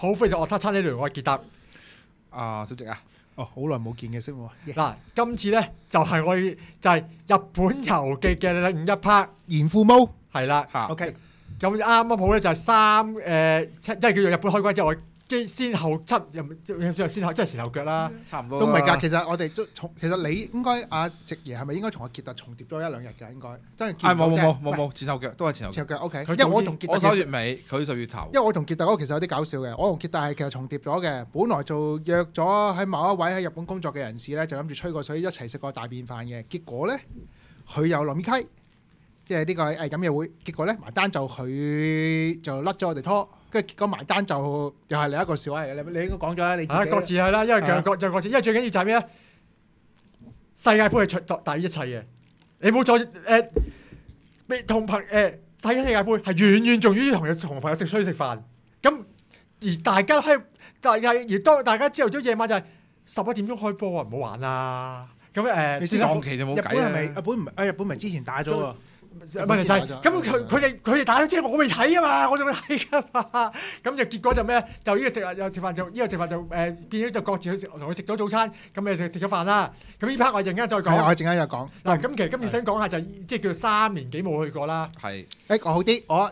好歡迎我塔餐呢度，我係傑特。 小直啊， 好耐冇見嘅識喎。 嗱，今次咧就係日本遊記嘅另一 part， 賢父母係啦。 ，OK， 咁啱好咧就係即係叫做日本開關之後，我先後七又先後即係前後腳啦。 差唔多都唔係㗎。其實我哋都其實你應該阿直爺係咪應該同阿傑特重疊咗一兩日㗎？應該真係見到啫。 冇前後腳都係前後腳。 前後腳 OK， 佢因為我同傑特我其實 9月尾，佢10月頭。 因為我同傑特嗰個其實有啲搞笑嘅，我同傑特係其實重疊咗嘅。本來就約咗喺某一位喺日本工作嘅人士咧，就諗住吹個水一齊食個大便飯嘅。結果咧，佢又臨溪，即係呢個飲嘢會。結果咧埋單就佢就甩咗我哋拖，跟住結果埋單就又係另一個笑話嚟嘅。你應該講咗啦，你自己。 各自係啦，因為各自，因為最緊要就係咩咧？世界盃係大於一切嘅，你冇同睇世界盃係遠遠重於同朋友出去食飯。咁而大家喺當大家朝頭早夜晚就係11點鐘開波啊，唔好玩啦。咁你先撞期就冇日本係咪計日本咪之前打咗喎？ 問題就係咁佢哋打咗之後我未睇啊嘛，我仲未睇㗎嘛。咁就結果就咩？就呢個食飯就變咗就各自去食同佢食咗早餐，咁咪食咗飯啦。咁呢 part 我陣間再講。 係，我陣間又講。 嗱，咁其實今次想講下就即係叫3年幾冇去過啦。 係。 我好啲，我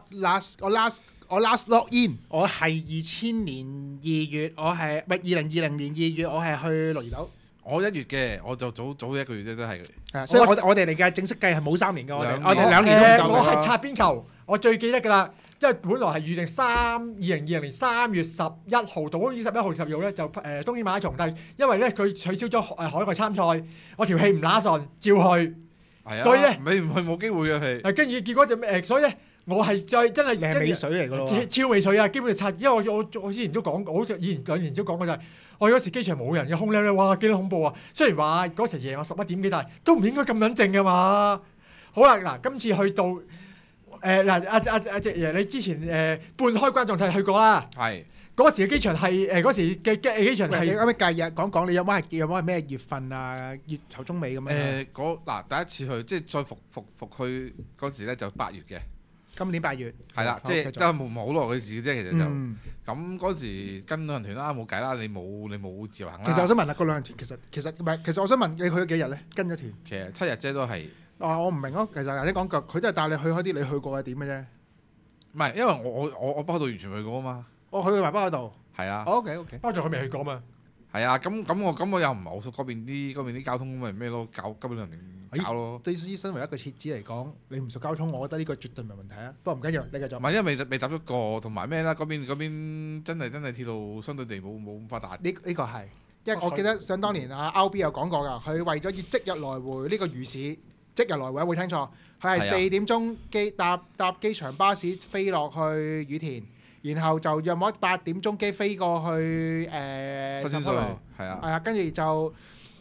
last log in， 我係2000年2月，我係唔係2020年2月，我係去鹿兒島。 我1月嘅，我就早一個月啫，都係。 係，所以我哋嚟嘅正式計係冇3年嘅，我哋2年都唔夠。 我係擦邊球，我最記得㗎啦，即係本來係預定2020年3月11號到11號12號咧就東京馬拉松，但係因為咧佢取消咗海外參賽，我條氣唔乸順，照去。 係啊。 所以咧， 你唔去冇機會嘅係。 跟住結果就所以咧。我係真係係尾水嚟㗎咯， 超尾水啊！基本上擦，因為我之前都講過，好似以前2年前都講過就係，我嗰時機場冇人嘅空咧，哇幾多恐怖啊！雖然話嗰時夜晚11點幾，但係都唔應該咁撚靜㗎嘛。好啦，嗱，今次去到阿直爺，你之前半開關狀態去過啦。 係。 嗰時嘅機場係嗰時嘅機場係。 你啱啱計日講你有冇係咩月份啊？月頭中尾咁樣。 第一次去即係再復去嗰時咧就8月嘅。 今年8月， 係啦，即係都係冇好耐嘅事嘅啫，其實就咁嗰時跟旅行團啦，冇計啦，你冇自由行啦。 其實我想問下個旅行團其實唔係，其實我想問你去咗幾日咧？跟咗團。 其實7日啫，都係。 我唔明咯，其實頭先講句，佢都係帶你去開啲你去過嘅點嘅啫。 唔係，因為我北海道完全去過啊嘛。 我去埋北海道。 係啊。 OK。 北海道佢未去過嘛？ 係啊，咁我又唔係好熟嗰邊啲交通，咪咩咯？搞根本上搞咯。 對於身為一個設子嚟講，你唔熟交通，我覺得呢個絕對唔係問題啊。不過唔緊要，你繼續。 唔係因為未搭咗過，同埋咩啦？嗰邊真係鐵路相對地冇咁發達。 呢個係，因為我記得想當年阿 RB 有講過㗎，佢為咗要即日來回呢個魚市，即日來回有冇聽錯？佢係4點鐘搭機場巴士飛落去羽田。然後就約莫8點鐘機飛過去新鮮水係啊， 係啊，跟住就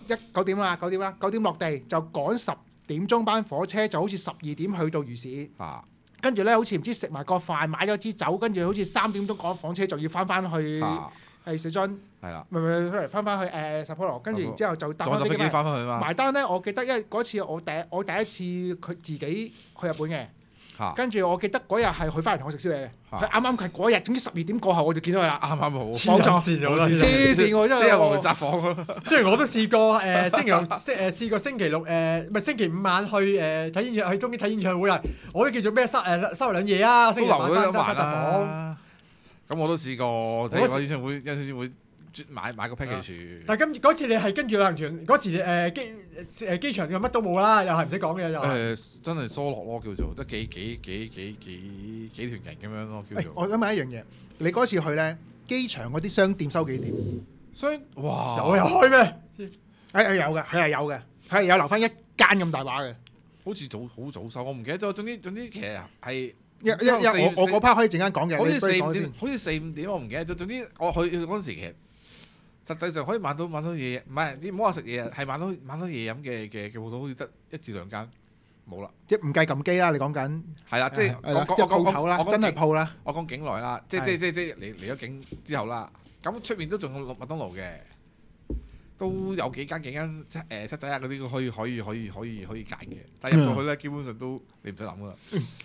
9點落地就趕10點鐘班火車，就好似12點去到魚市。跟住咧好似唔知食埋個飯，買咗支酒，跟住好似3點鐘趕房車就要翻去係水樽。係啦，唔係翻去札幌，跟住之後就搭飛機翻去嘛。埋單咧，我記得因為嗰次我第一次佢自己去日本嘅。跟住我記得嗰日係佢翻嚟同我食宵夜嘅，佢啱啱係嗰日，總之12點過後我就見到佢啦。啱好，冇錯，黐線我真係。即係我札幌咯。雖然我都試過試過星期六唔係星期5晚去睇演唱去東京睇演唱會啊！我都叫做咩收2夜啊！星期六晚翻札幌。 咁我都試過睇個演唱會。買個 package。 但係嗰次你係跟住旅行團嗰時機場又乜都冇啦，又係唔使講嘅又。 真係疏落咯，叫做得幾團人咁樣咯，叫做。 我想問一樣嘢，你嗰次去咧機場嗰啲商店收幾點？ 哇！有入去咩？ 有嘅，佢係有嘅，佢係有留翻一間咁大把嘅。 好似好早收，我唔記得咗。總之其實係。 我嗰 part 可以陣間講嘅。 好似4、5點，我唔記得咗。總之我去嗰陣時，其實實際上可以買到嘢，唔係你唔好話食嘢，係買到嘢飲嘅鋪頭，好似得1至2間，冇啦。 即唔計撳機啦，你講緊。係啦， 即係鋪頭啦，真係鋪啦。 我講境內啦，即係嚟咗境之後啦，咁出面都仲有麥當勞嘅，都有幾間七仔啊嗰啲可以揀嘅，但係入到去咧基本上都你唔使諗噶啦。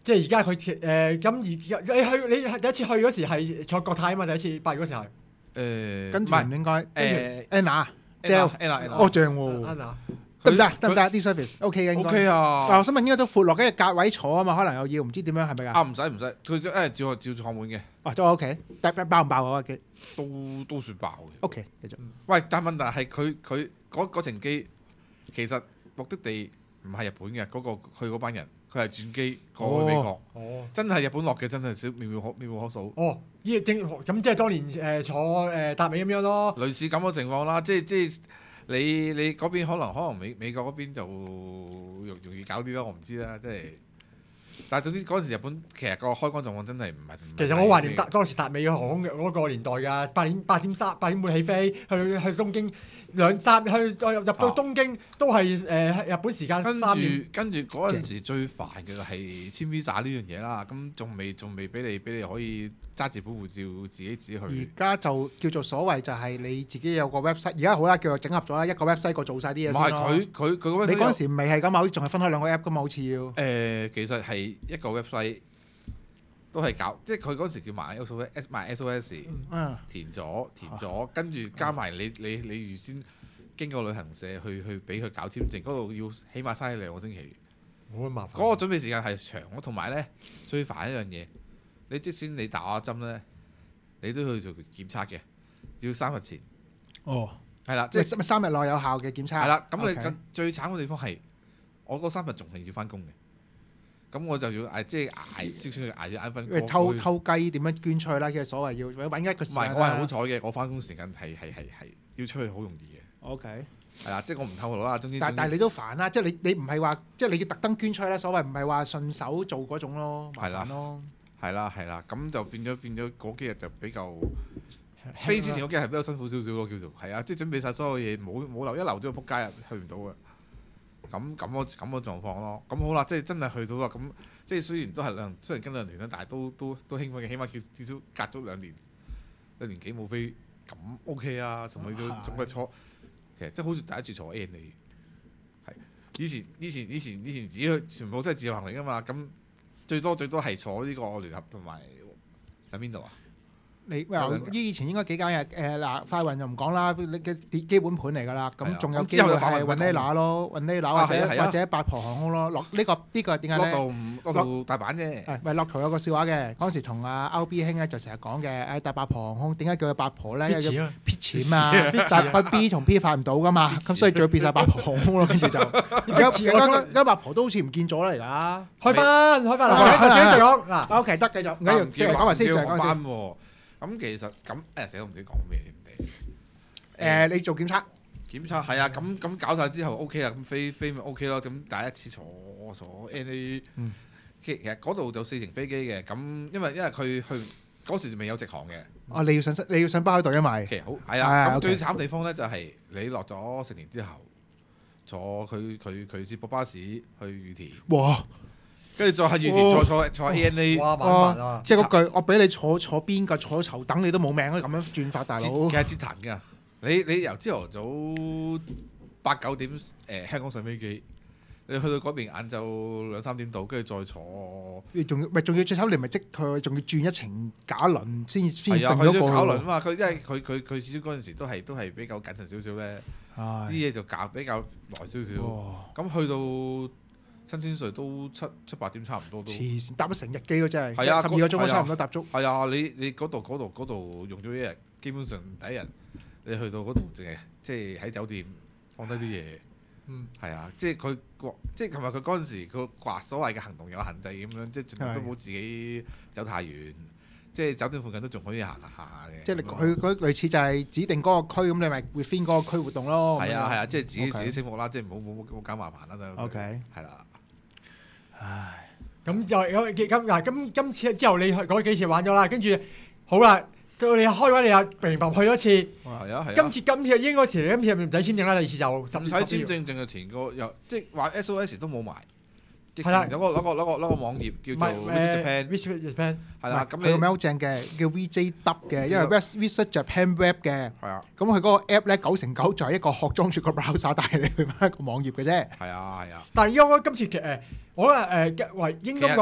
即係而家佢咁你第一次去嗰時係坐國泰啊嘛，第一次8月嗰時候。 跟住唔應該Anna ，Anna 正喎， Anna 得唔得啲 service OK 嘅應該 OK 啊。 但我想問應該都闊落嘅格位坐啊嘛，可能又要唔知點樣係咪啊？ 唔使，佢照坐滿嘅。 都 OK，但爆唔爆嗰個機？ 都算爆嘅。 OK，繼續。 喂，但問題係佢嗰程機其實目的地唔係日本嘅，佢嗰班人佢係轉機過去美國。真係日本落嘅，真係少妙可數。 咁即係當年坐達美咁樣咯。 類似咁嘅情況啦，即係你嗰邊可能美國嗰邊就容易搞啲咯，我唔知啦，即係。但係總之嗰陣時日本其實個開關狀況真係唔係。 其實我懷念當時達美嘅航空嗰個年代㗎，8點半起飛，去東京2-3入到東京都係日本時間3點。 跟住嗰陣時最煩嘅係簽 visa 呢樣嘢啦，咁仲未俾你可以揸住本護照自己去。 而家就叫做所謂就係你自己有個 website，而家好啦，叫做整合咗啦，一個 website 個做晒啲嘢先咯。 唔係佢個 website。你嗰陣時未係咁啊，好似仲係分開2個 app 噶嘛，好似要。 其實係一個 website 都係搞，即係佢嗰時叫埋 SOS， 填咗，跟住加埋你預先經過旅行社去俾佢搞簽證，嗰度要起碼嘥2個星期。 好麻煩。 嗰個準備時間係長，同埋咧最煩一樣嘢，你即使你打咗針咧，你都要做檢測嘅，要3日前。係啦，即係 3日內有效嘅檢測。 係啦，咁你最慘嘅地方係，我嗰3日仲係要翻工嘅。咁我就要捱少捱咗1分。因為偷雞點樣捐出去啦？其實所謂要揾一個時間。 唔係，我係好彩嘅，我翻工時間係要出去好容易嘅。 OK。係啦，即係我唔透露啦。 但係你都煩啦，即係你唔係話即係你要特登捐出去啦。所謂唔係話順手做嗰種咯，麻煩咯。係啦，咁就變咗嗰幾日就比較飛之前嗰幾日係比較辛苦少少咯，叫做係啊，即係準備晒所有嘢，冇留咗撲街啊，去唔到嘅。咁嘅狀況咯，咁好啦，即係真係去到啦，咁即係雖然跟2年啦，但係都興奮嘅，起碼至少隔咗2年幾冇飛，咁 OK 啊，仲係坐，其實即係好似第一次坐 ANA， 係以前自己去全部都係自由行嚟㗎嘛，咁最多係坐呢個聯合同埋喺邊度啊？ 以前應該幾間嘅嗱，快運就唔講啦，你嘅基本盤嚟㗎啦。咁仲有機會係運呢拿咯，運呢拿或者八婆航空咯。落呢個係點解咧？ 落到大阪啫。 唔係駱駝有個笑話嘅，嗰陣時同阿歐 B 兄咧就成日講嘅，搭八婆航空點解叫佢八婆咧？因為要撇錢啊，但係 B 同 P 發唔到㗎嘛，咁所以最後變晒八婆航空咯。跟住就而家八婆都好似唔見咗啦，而家開翻啦，繼續講嗱。 OK 得繼續，唔緊要，繼續講埋先，就係講先。 咁其實咁死都唔知講咩添地。 你做檢測係啊，咁搞晒之後 OK 啊，咁飛咪 OK 咯。咁第一次坐 NA，其實嗰度就4程飛機嘅。咁因為佢去嗰時就未有直航嘅。 你要上北海道因為其實好係啊。咁最慘地方咧就係你落咗成年之後，坐佢接駁巴士去羽田。 哇！ 跟住再喺羽田坐 ANA， 哇！即係嗰句，我俾你坐邊個坐頭等你都冇命啊！咁樣轉法，大佬其實折騰㗎。你由朝頭早8-9點香港上飛機，你去到嗰邊晏晝2-3點到，跟住再坐。 你仲要最慘，你咪即佢仲要轉一程假輪先定咗個。係啊，佢要搞輪啊嘛。佢因為佢始終嗰陣時都係比較謹慎少少咧，啲嘢就搞比較耐少少。咁去到新天隧都7-8點差唔多都。黐線，搭咗成日機咯，真係。係啊，12個鐘都差唔多搭足。係啊，你嗰度用咗1日，基本上第1日你去到嗰度淨係即係喺酒店放低啲嘢。係啊，即係佢即係琴日佢嗰陣時佢話所謂嘅行動有限制咁樣，即係盡量都冇自己走太遠，即係酒店附近都仲可以行下嘅。即係佢類似就係指定嗰個區咁，你咪會分嗰個區活動咯。 係啊，即係自己醒目啦，即係唔好搞麻煩啦就。 OK， 係啦。 唉，咁今次之後你去嗰幾次玩咗啦，跟住好啦，到你開關你又明白去咗一次。係啊。今次應該時今次唔使簽證啦，第2次就唔使簽證，淨係填個又即係話 SOS 都冇埋。 係啦， 有個網頁叫做 Visit Japan。係啦，咁佢個名好正嘅，叫 VJW 嘅，因為 Visit Japan Web 嘅。 係啊。 咁佢嗰個 app 咧9成9就係一個殼裝住個 browser 帶你去翻一個網頁嘅啫。 係啊。 但係依家今次我覺得應該講啦，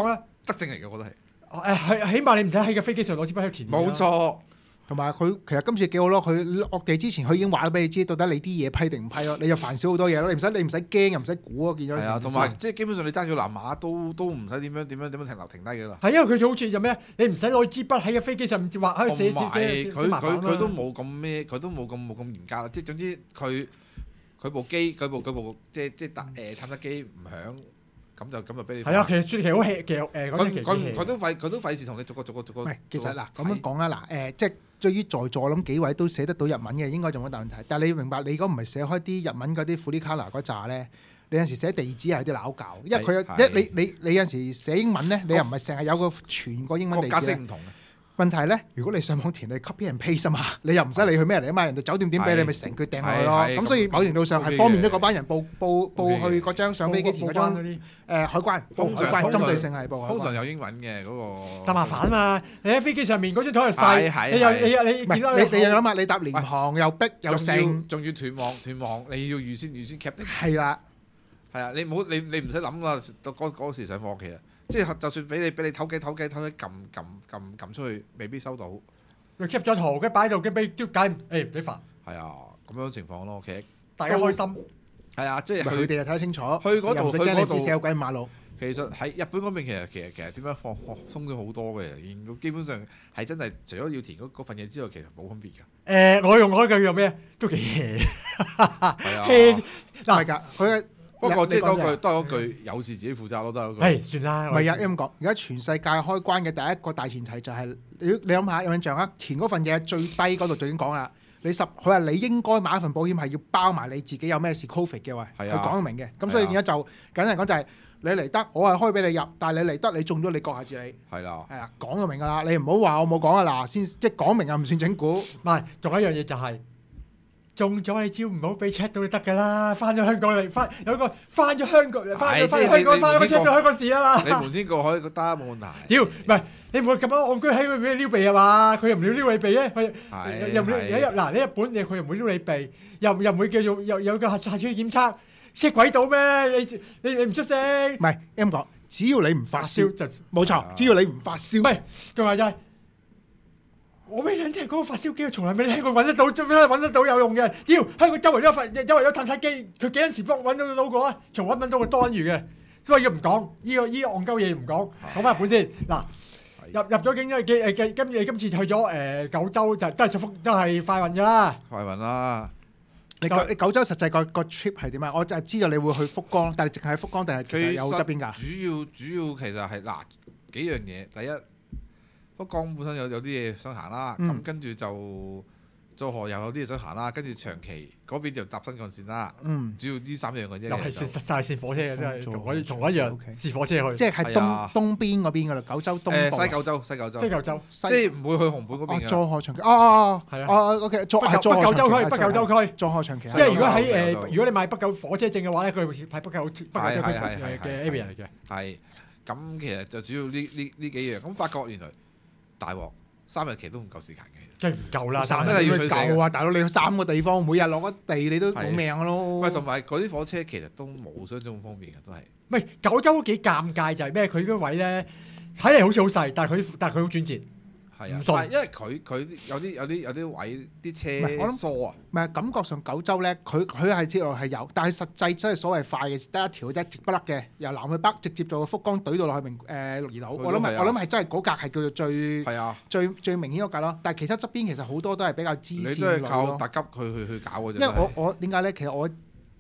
德政嚟嘅，我覺得係。 起碼你唔使喺個飛機上攞支筆喺度填。 冇錯。 同埋佢其實今次幾好咯，佢落地之前佢已經話咗俾你知，到底你啲嘢批定唔批咯，你就煩少好多嘢咯，你唔使驚又唔使估啊，見咗。 係啊，同埋即係基本上你揸住藍馬都唔使點樣停低嘅啦。 係因為佢就好似就咩，你唔使攞支筆喺個飛機上面畫喺度寫佢都冇咁咩，佢都冇咁嚴格。即係總之佢部機即係探測機唔響。咁就俾你。係啊，其實好 hea 佢都費事同你逐個。 唔係，其實嗱咁樣講啦，即係對於在座諗幾位都寫得到日文嘅，應該就冇大問題。但係你要明白，你如果唔係寫開啲日文嗰啲 furikara 嗰扎咧，你有陣時寫地址係有啲拗教，因為佢你有陣時寫英文咧，你又唔係成日有個全個英文地址。國家式唔同。問題係咧，如果你上網填你 copy and paste 啊嘛，你又唔使理佢咩嚟啊嘛，人哋酒店點俾你咪成句掟落去咯。咁所以某程度上係方便咗嗰班人報去嗰張上飛機填嗰張海關針對性係報。 通常有英文嘅嗰個。 但麻煩啊嘛，你喺飛機上面嗰張台又細，你見到你又諗下，你搭廉航又逼又剩， 仲要斷網，你要預先 cap 定。 係啦， 係啊，你唔使諗啦，嗰時上課其實。即係就算俾你偷機撳出去，未必收到。 佢 keep 咗圖，佢擺喺度，佢俾丟緊，唔使煩。 係啊，咁樣情況咯，其實大家開心。 係啊，即係佢哋又睇得清楚。 去嗰度， 死有鬼馬路。 其實喺日本嗰邊，其實點樣鬆咗好多嘅，基本上係真係除咗要填嗰份嘢之外，其實冇分別㗎。 我用開句用咩？都幾 hea。 係啊。 嗱，係㗎，佢。 不過即係嗰句有事自己負責咯，都係嗰句。 係算啦。 唔係啊，咁講，而家全世界開關嘅第一個大前提就係你諗下有印象啊？填嗰份嘢最低嗰度就已經講啦。佢話你應該買一份保險係要包埋你自己有咩事 Covid 嘅喂，佢講得明嘅。咁所以而家就簡單嚟講就係你嚟得，我係開俾你入，但係你嚟得你中咗你閣下自理。係啦。係啦，講就明㗎啦，你唔好話我冇講啊嗱，先即係講明啊，唔算整蠱。 唔係，仲有一樣嘢就係。中咗你只要唔好俾 check 到就得㗎啦，翻咗香港嚟，翻咗香港，翻咗香港，翻咗 check 到香港事啊嘛。 你瞞天過海得冇問題。 屌，唔係你唔會咁樣戇居喺佢俾你撩鼻啊嘛？佢又唔撩你鼻咧，佢又唔嗱你日本嘢佢又唔會撩你鼻，又唔會叫做有個核酸檢測，識鬼到咩？你唔出聲。唔係咁講，只要你唔發燒就冇錯，只要你唔發燒。 唔係，佢話就係。我未聽過嗰個發燒機，從來未聽過揾得到，揾得到有用嘅。屌，香港周圍都有探測機，佢幾陣時幫我揾到個啊？從揾到個多餘嘅，所以要唔講呢個戇鳩嘢唔講。講翻日本先嗱，入咗境咧，今次去咗九州就都係快運㗎啦。快運啦！ 你九州實際個 trip 係點啊？我就係知道你會去福岡，但係淨係喺福岡定係其實有側邊㗎？ 主要其實係嗱幾樣嘢，第一。福岡本身有啲嘢想行啦，咁跟住就佐賀又有啲嘢想行啦，跟住長崎嗰邊就搭新幹線啦。主要呢三樣嘅啫。又係實晒線火車嘅，真係同我一樣試火車去。 即係喺東邊嗰邊㗎啦，九州東部。 西九州。即係唔會去熊本嗰邊嘅。 佐賀長崎。係啊。OK。北九州區。佐賀長崎。 即係如果如果你買北九火車證嘅話咧，佢會派北九區嘅 area 嚟嘅。 係。咁其實就主要呢幾樣，咁發覺原來。大鑊3日期都唔夠時間嘅， 真係唔夠啦！ 真係要夠啊！大佬你去3個地方，每日落咗地你都冇命咯。 喂，同埋嗰啲火車其實都冇想像咁方便嘅，都係。 唔係九州都幾尷尬，就係咩？佢嗰位咧睇嚟好似好細，但係佢好轉折。 係啊，但係因為佢有啲位啲車疏啊。 唔係感覺上九州咧，佢係鐵路係有，但係實際真係所謂快嘅得一條啫，直不甩嘅，由南去北直接做福岡懟到落去鹿兒島。我諗係真係嗰格係叫做最明顯嗰格咯。但係其他側邊其實好多都係比較支線路咯。你都係靠特急去搞嘅啫。因為我點解咧？其實我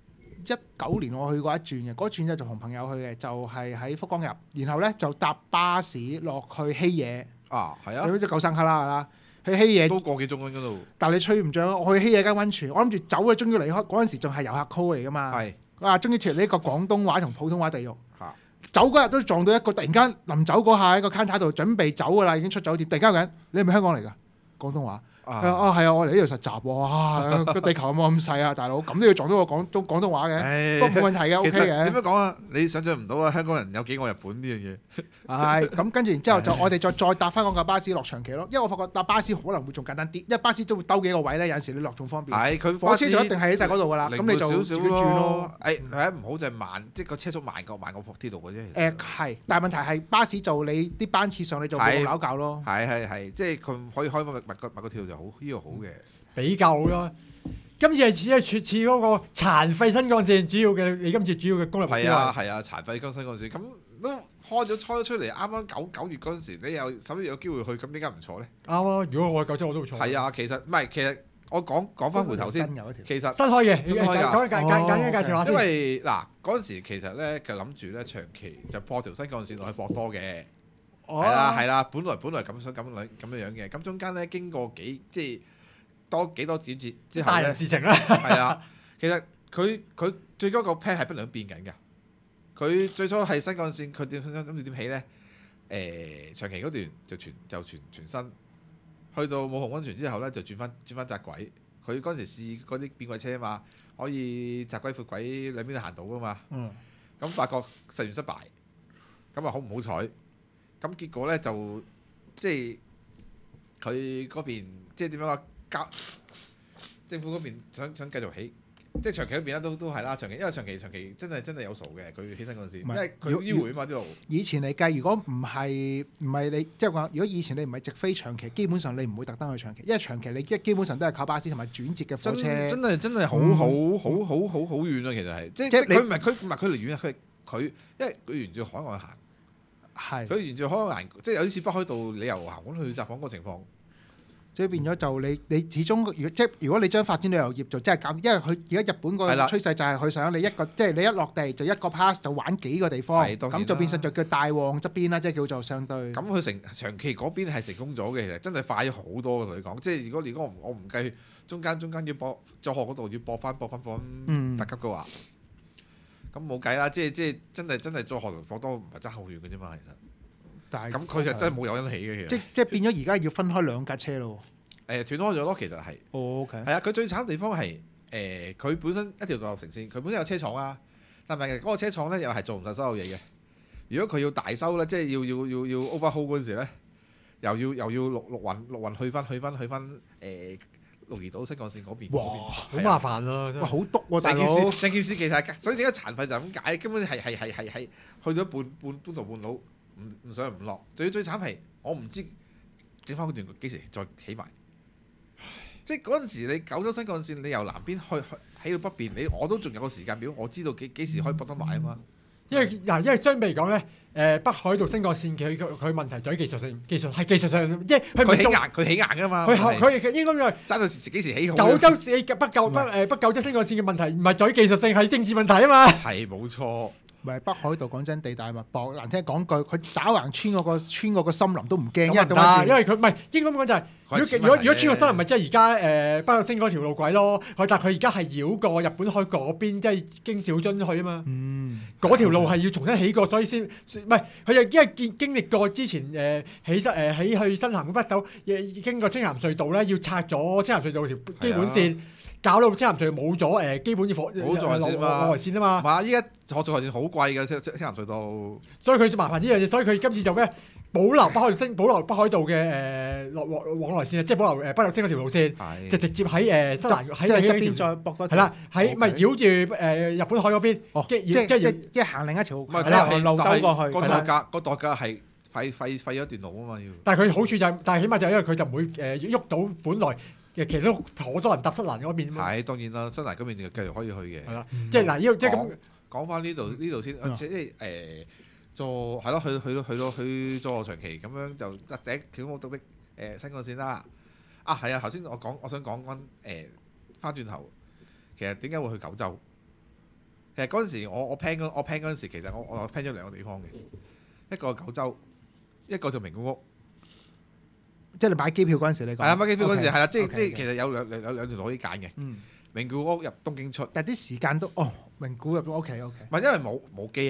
19年我去過一轉嘅，嗰轉就同朋友去嘅，就係喺福岡入，然後咧就搭巴士落去希野。啊，係啊！你好似九生卡啦，去希野都個幾鐘嗰度。但係你吹唔漲， 我去希野間溫泉，我諗住走啊，終於離開嗰陣時仲係遊客 call 嚟㗎嘛。係。終於脫離呢個廣東話同普通話地獄。嚇！走嗰日都撞到一個，突然間臨走嗰下喺個 counter 度準備走㗎啦，已經出酒店，突然間有人，你係咪香港嚟㗎？ 廣東話。係啊，我嚟呢度實習喎，哇！個地球有冇咁細啊，大佬？咁都要撞到個廣東話嘅，不過冇問題嘅，OK 嘅。 點樣講啊？你想象唔到啊！香港人有幾愛日本呢樣嘢。 係咁，跟住然之後就我哋再搭翻嗰架巴士落長期咯，因為我發覺搭巴士可能會仲簡單啲，因為巴士都會兜幾個位咧，有陣時你落仲方便。 係佢火車就一定係喺晒嗰度㗎啦，咁你就自己轉咯。 係唔好就係慢，即係個車速慢過鐵路嘅啫。 係，但係問題係巴士就你啲班次上你就冇扭教咯。 係，即係佢可以開密個跳就好，呢個好嘅。 比較咯，今次係似嗰個殘廢新幹線主要嘅，你今次主要嘅攻略目標係啊，殘廢新幹線咁都開咗出嚟，啱啱9月嗰陣時，你有11月有機會去，咁點解唔坐咧？啱啊！ 如果我係9州我都會坐。係啊，其實我講翻回頭先，其實新開嘅，簡單介紹下先。 因為嗱嗰陣時其實咧就諗住咧長期就駁條新幹線落去駁多嘅，係啦，本來咁樣嘅，咁中間咧經過幾多轉折之後大人事情啦。 係啊，其實佢最高個 plan 係不斷變緊㗎。佢最初係新幹線，佢諗住點起咧？長期嗰段就全新，去到武雄溫泉之後咧就轉翻窄軌。佢嗰陣時試嗰啲變軌車啊嘛，可以窄軌闊軌兩邊都行到㗎嘛。咁發覺實驗失敗，咁啊好唔好彩？咁結果咧就即係佢嗰邊即係點樣話？政府嗰邊想繼續起，即係長期嗰邊咧都係啦，因為長期真係有數嘅，佢起新幹線，因為佢迂迴啊嘛啲路。以前嚟計，如果唔係你即係話，如果以前你唔係直飛長期，基本上你唔會特登去長期，因為長期你基本上都係靠巴士同埋轉接嘅火車。 真係好遠啊！其實係即係佢唔係佢離遠啊，佢因為佢沿住海岸行，係佢沿住海岸行，即係有啲似北海道你由行館去札幌嗰個情況。 所以變咗就你始終如果你將發展旅遊業就真係減，因為佢而家日本個趨勢就係佢想你即係你一落地就一個 pass 就玩幾個地方，咁就變成就叫大旺側邊啦，即係叫做相對。咁佢長期嗰邊係成功咗嘅，其實真係快咗好多嘅同你講。即係如果我唔計中間要播作學嗰度要播翻特急嘅話，咁冇計啦。即係真係作學同播多唔係爭好遠嘅啫嘛，其實。咁佢就真係冇有因起嘅，其實即係變咗而家要分開兩架車咯。 斷開咗咯，其實係。 OK。 係啊，佢最慘嘅地方係佢本身一條獨立城線，佢本身有車廠啊，但係嗰個車廠咧又係做唔晒所有嘢嘅。如果佢要大修咧，即係要 overhaul 嗰陣時咧，又要陸運去翻鹿兒島新幹線嗰邊。 哇！好麻煩啊！ 哇，好篤喎大佬。 成件事其實所以點解殘廢就係咁解，根本係去到半途半路。唔上唔落，最慘係我唔知整翻嗰段幾時再起埋。即係嗰陣時你九州新幹線，你由南邊起到北邊，我都仲有個時間表，我知道幾時可以駁得埋啊嘛。 因為相比嚟講咧，北海道新幹線佢問題在於技術上，即係佢起硬㗎嘛。 佢應該就爭到幾時起好。 九州北九州新幹線嘅問題唔係在於技術性，係政治問題啊嘛。 係冇錯。 唔係北海道講真地大物博，難聽講句，佢打橫穿嗰個森林都唔驚，因為佢唔係應該咁講就係，如果穿個森林咪即係而家北斗星嗰條路軌咯，但係佢而家係繞過日本海嗰邊，即係經小樽去啊嘛。嗰條路係要重新起過，所以先唔係佢就因為經歷過之前起去新南北斗，經過青岩隧道咧，要拆咗青岩隧道條基本線。搞到青岩隧道冇咗基本嘅冇來線啊嘛。 嘛，依家學做來線好貴嘅青岩隧道。 所以佢麻煩呢樣嘢，所以佢今次就咩保留北海道嘅往來線啊，即係保留北斗星嗰條路線，就直接喺新南喺側邊再駁多。係啦，喺咪繞住日本海嗰邊，即係行另一條路兜過去。 個代價係廢咗一段路啊嘛要。 但係佢好處就係，但係起碼就因為佢就唔會喐到本來。其實都好多人搭新蘭嗰邊。 係當然啦，新蘭嗰邊就繼續可以去嘅。 係啦，即係嗱，即係咁講翻呢度先，即係做係咯，去做長期咁樣就第一其中目的新幹線啦。係啊，頭先我想講翻翻轉頭，其實點解會去九州？其實嗰陣時我 plan 嗰陣時，其實我 plan 咗兩個地方嘅，一個九州，一個就名古屋。 即係你買機票嗰陣時，你講係啊，買機票嗰陣時係啦，即係其實有兩條路可以揀嘅。名古屋入東京出， 但係啲時間都名古屋入都 OK。 唔係因為冇機啊，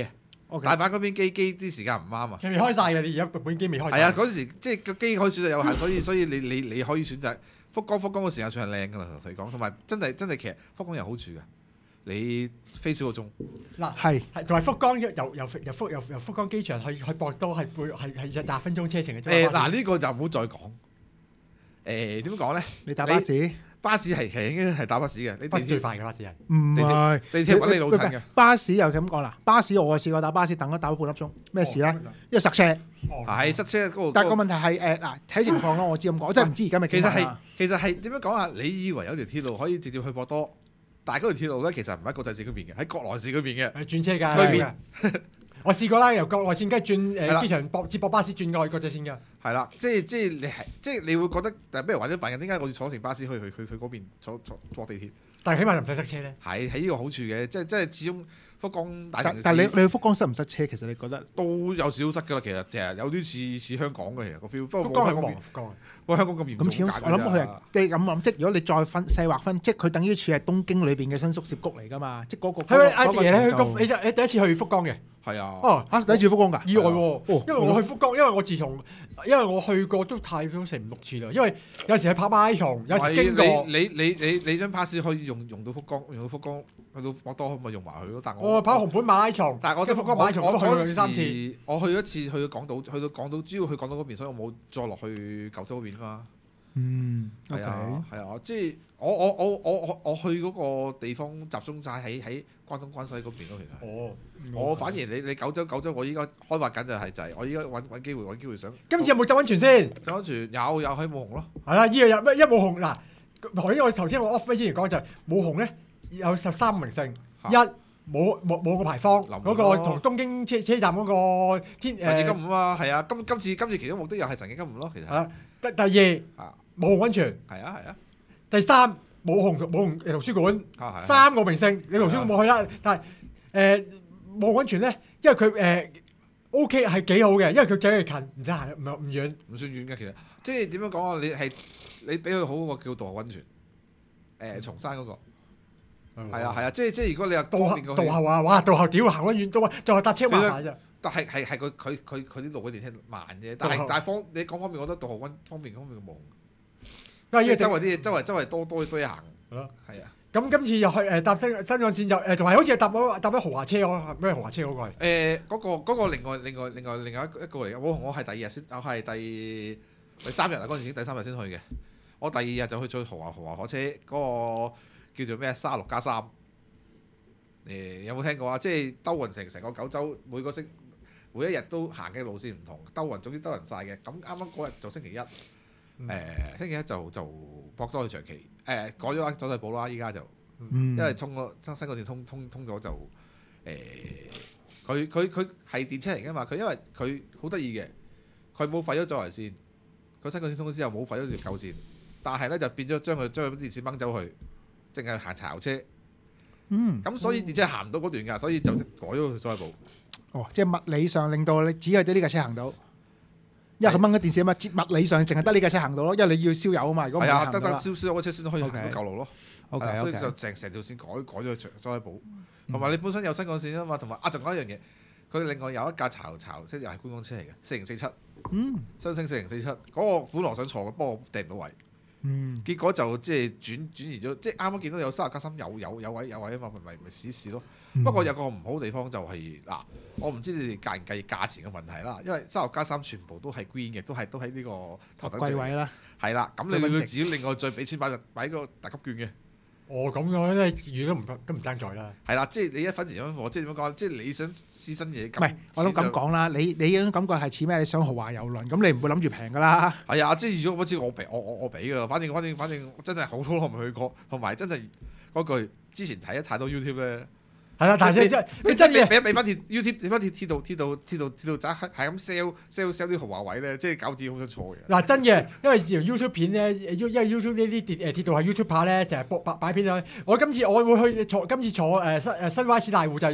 大阪嗰邊機啲時間唔啱啊。 佢未開晒嘅，你而家本機未開晒。 係啊，嗰陣時即係個機可以選擇有限，所以你可以選擇福岡嘅時間算係靚㗎啦，同你講。同埋真係其實福岡有好處嘅，你飛少個鐘。 嗱係同埋福岡由福岡機場去博多係20分鐘車程嘅啫。 嗱呢個就唔好再講。點講咧？ 你搭巴士？ 巴士係應該係搭巴士嘅，你巴士最快嘅巴士係。 唔係地鐵揾你老襯嘅。 巴士又咁講啦，巴士我試過搭巴士等咗半粒鐘，咩事咧？因為塞車。 係塞車嗰度。 但係個問題係嗱睇情況咯，我知咁講，我真係唔知而家咪其實係點樣講啊？你以為有條鐵路可以直接去博多，但係嗰條鐵路咧其實唔喺國際線嗰邊嘅，喺國內線嗰邊嘅。 係轉車㗎。 對面。 我試過啦，由國內線跟住轉機場接駁巴士轉過去國際線㗎。 係啦，即係你會覺得，但係不如玩咗笨嘅，點解我要坐乘巴士去嗰邊坐地鐵？ 但係起碼就唔使塞車咧。 係呢個好處嘅，即係始終福岡大城市。 但係你去福岡塞唔塞車？其實你覺得都有少少塞㗎啦。其實有啲似香港嘅其實個 feel。 福岡係冇福岡。 喂，香港咁嚴重。 咁我諗佢係即係咁諗，即係如果你再細劃分，即係佢等於似係東京裏邊嘅新宿涉谷嚟㗎嘛，即係嗰個。 係咪阿爺咧？你第一次去福岡嘅？ 係啊。 哦嚇！第一次福岡㗎？ 意外喎，因為我去福岡，因為我去過都太咗成5-6次啦。因為有時去跑馬拉松，有時經過。 你張巴士可以用到福岡去到博多，咪用埋佢咯。但我跑紅盤馬拉松， 但係我福岡馬拉松我都去過2-3次。 我去一次去到港島，主要去港島嗰邊，所以我冇再落去九州嗰邊嘛。係啊，即係我去嗰個地方集中晒喺關東關西嗰邊咯，其實。我反而你九州，我依家開發緊就係我依家揾機會想。 今次有冇浸溫泉先？ 浸溫泉有喺武雄咯。 係啦，依個有咩？一武雄嗱，頭先我 off 之前講就係武雄咧有13個名勝，冇個牌坊，嗰個同東京車站嗰個神野金湖啊，係啊，今次其中目的又係神野金湖咯，其實。 係啊，第二武雄溫泉。 係啊。 第3武雄圖書館，3個名勝，你圖書館冇去啦，但係武雄溫泉咧，因為佢OK 係幾好嘅，因為佢幾近，唔使行，唔遠。 唔算遠嘅其實，即係點樣講啊？你比佢好嗰個叫渡河溫泉，松山嗰個。係啊，即係如果你話方便過去。渡河啊，哇！渡河屌行得遠到啊，仲係搭車慢啫。 但係佢啲路嘅電車慢啫，但係你講方便，我覺得渡河方便過武雄。因為周圍啲嘢，周圍多嘢行。係啊。咁今次又去搭新幹線就同埋好似係搭咗豪華車咩豪華車嗰個係？ 嗰個另外一個嚟嘅。我係第2日先，我係第3日啊！嗰陣時已經第3日先去嘅。我第2日就去坐豪華火車，嗰個叫做咩36+3。有冇聽過啊？即係兜勻成個九州，每一日都行嘅路線唔同，總之兜勻晒嘅。咁啱啱嗰日就星期一。星期一就博多去長崎，改咗啦，走勢補啦，依家就，因為通個新幹線通咗就，佢係電車嚟㗎嘛，因為佢好得意嘅，佢冇廢咗左環線，佢新幹線通咗之後冇廢咗條舊線，但係咧就變咗將佢啲電線掹走去，淨係行柴油車，咁所以電車行唔到嗰段㗎，所以就改咗左勢補。 哦，即係物理上令到你只係得呢架車行到。因為佢掹咗電線啊嘛，物理上淨係得呢架車行到咯，因為你要燒油啊嘛。如果唔係行唔到啦。燒嗰車先可以行到舊路咯。所以就成條線改咗左勢補，同埋你本身有新幹線啊嘛，同埋仲有一樣嘢，佢另外有一架柴油車又係觀光車嚟嘅，4047，新星4047，嗰個本來想坐嘅，不過我訂唔到位。結果就即係轉移咗，即係啱啱見到有30+3有位啊嘛，咪試咯。不過有個唔好地方就係嗱，我唔知你哋計唔計價錢嘅問題啦，因為30+3全部都係 green 嘅，都喺呢個頭等貴位啦。 係啦，咁你要自己另外再俾錢買個大級券嘅。 咁樣咧，預都唔爭在啦。係啦，即係你1分錢1分貨，即係點樣講？即係你想試新嘢， 唔係我都咁講啦。你嗰種感覺係似咩？你上豪華遊輪，咁你唔會諗住平㗎啦。 係啊，即係如果我俾㗎啦。反正真係好多我未去過，同埋真係嗰句之前睇得太多 YouTube 咧。 係啦，但係你真嘅俾翻YouTube 俾翻鐵道仔係咁 sell 啲豪華位咧，即係搞自己好想錯嘅。 嗱真嘅，因為 YouTube 片咧，因為 YouTube 呢啲鐵道係 YouTuber 咧，成日擺片上去。我今次會去坐新 Y 市大戶就係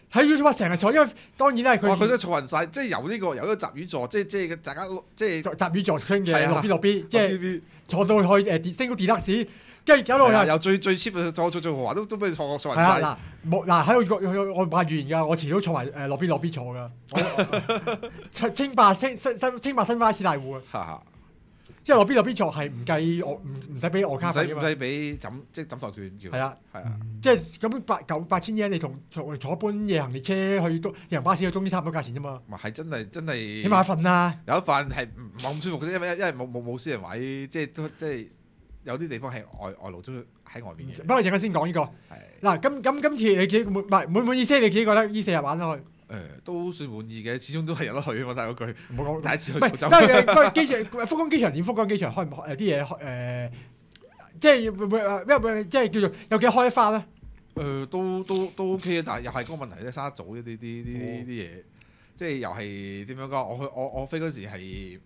喺 YouTube 成日坐，因為當然咧佢都坐暈晒，即係由呢個集魚座，即係大家即係集魚座傾嘅係啊落 B， 即係坐到去升高電德士，跟住搞到由最 cheap 嘅坐最豪華都俾你坐暈晒。 係啊嗱喺我買預言㗎，我遲早坐埋落 B 坐㗎。清白新花市大戶啊！即係落 B 坐係唔計我唔使俾我卡費㗎嘛， 唔使俾即係枕頭券叫。係啊， 即係咁8千日圓你同坐一般夜行列車去夜行巴士去東京差唔多價錢啫嘛。 咪係真係。 起碼一份啦。 有一份係唔係咁舒服嘅，因為冇私人位，即係有啲地方係外勞都喺外面嘅。 不過陣間先講呢個。嗱咁今次你自己滿唔滿意先？你自己覺得呢4日玩落去？ 都算滿意嘅，始終都係入得去啊嘛！但係嗰句唔好講， 第一次去澳洲。 因為機場福岡機場點？福岡機場開唔開啲嘢即係即係叫做有幾開花咧？ 都 OK 啊，但係又係嗰個問題咧，生得早一啲嘢，即係又係點樣講？我飛嗰時係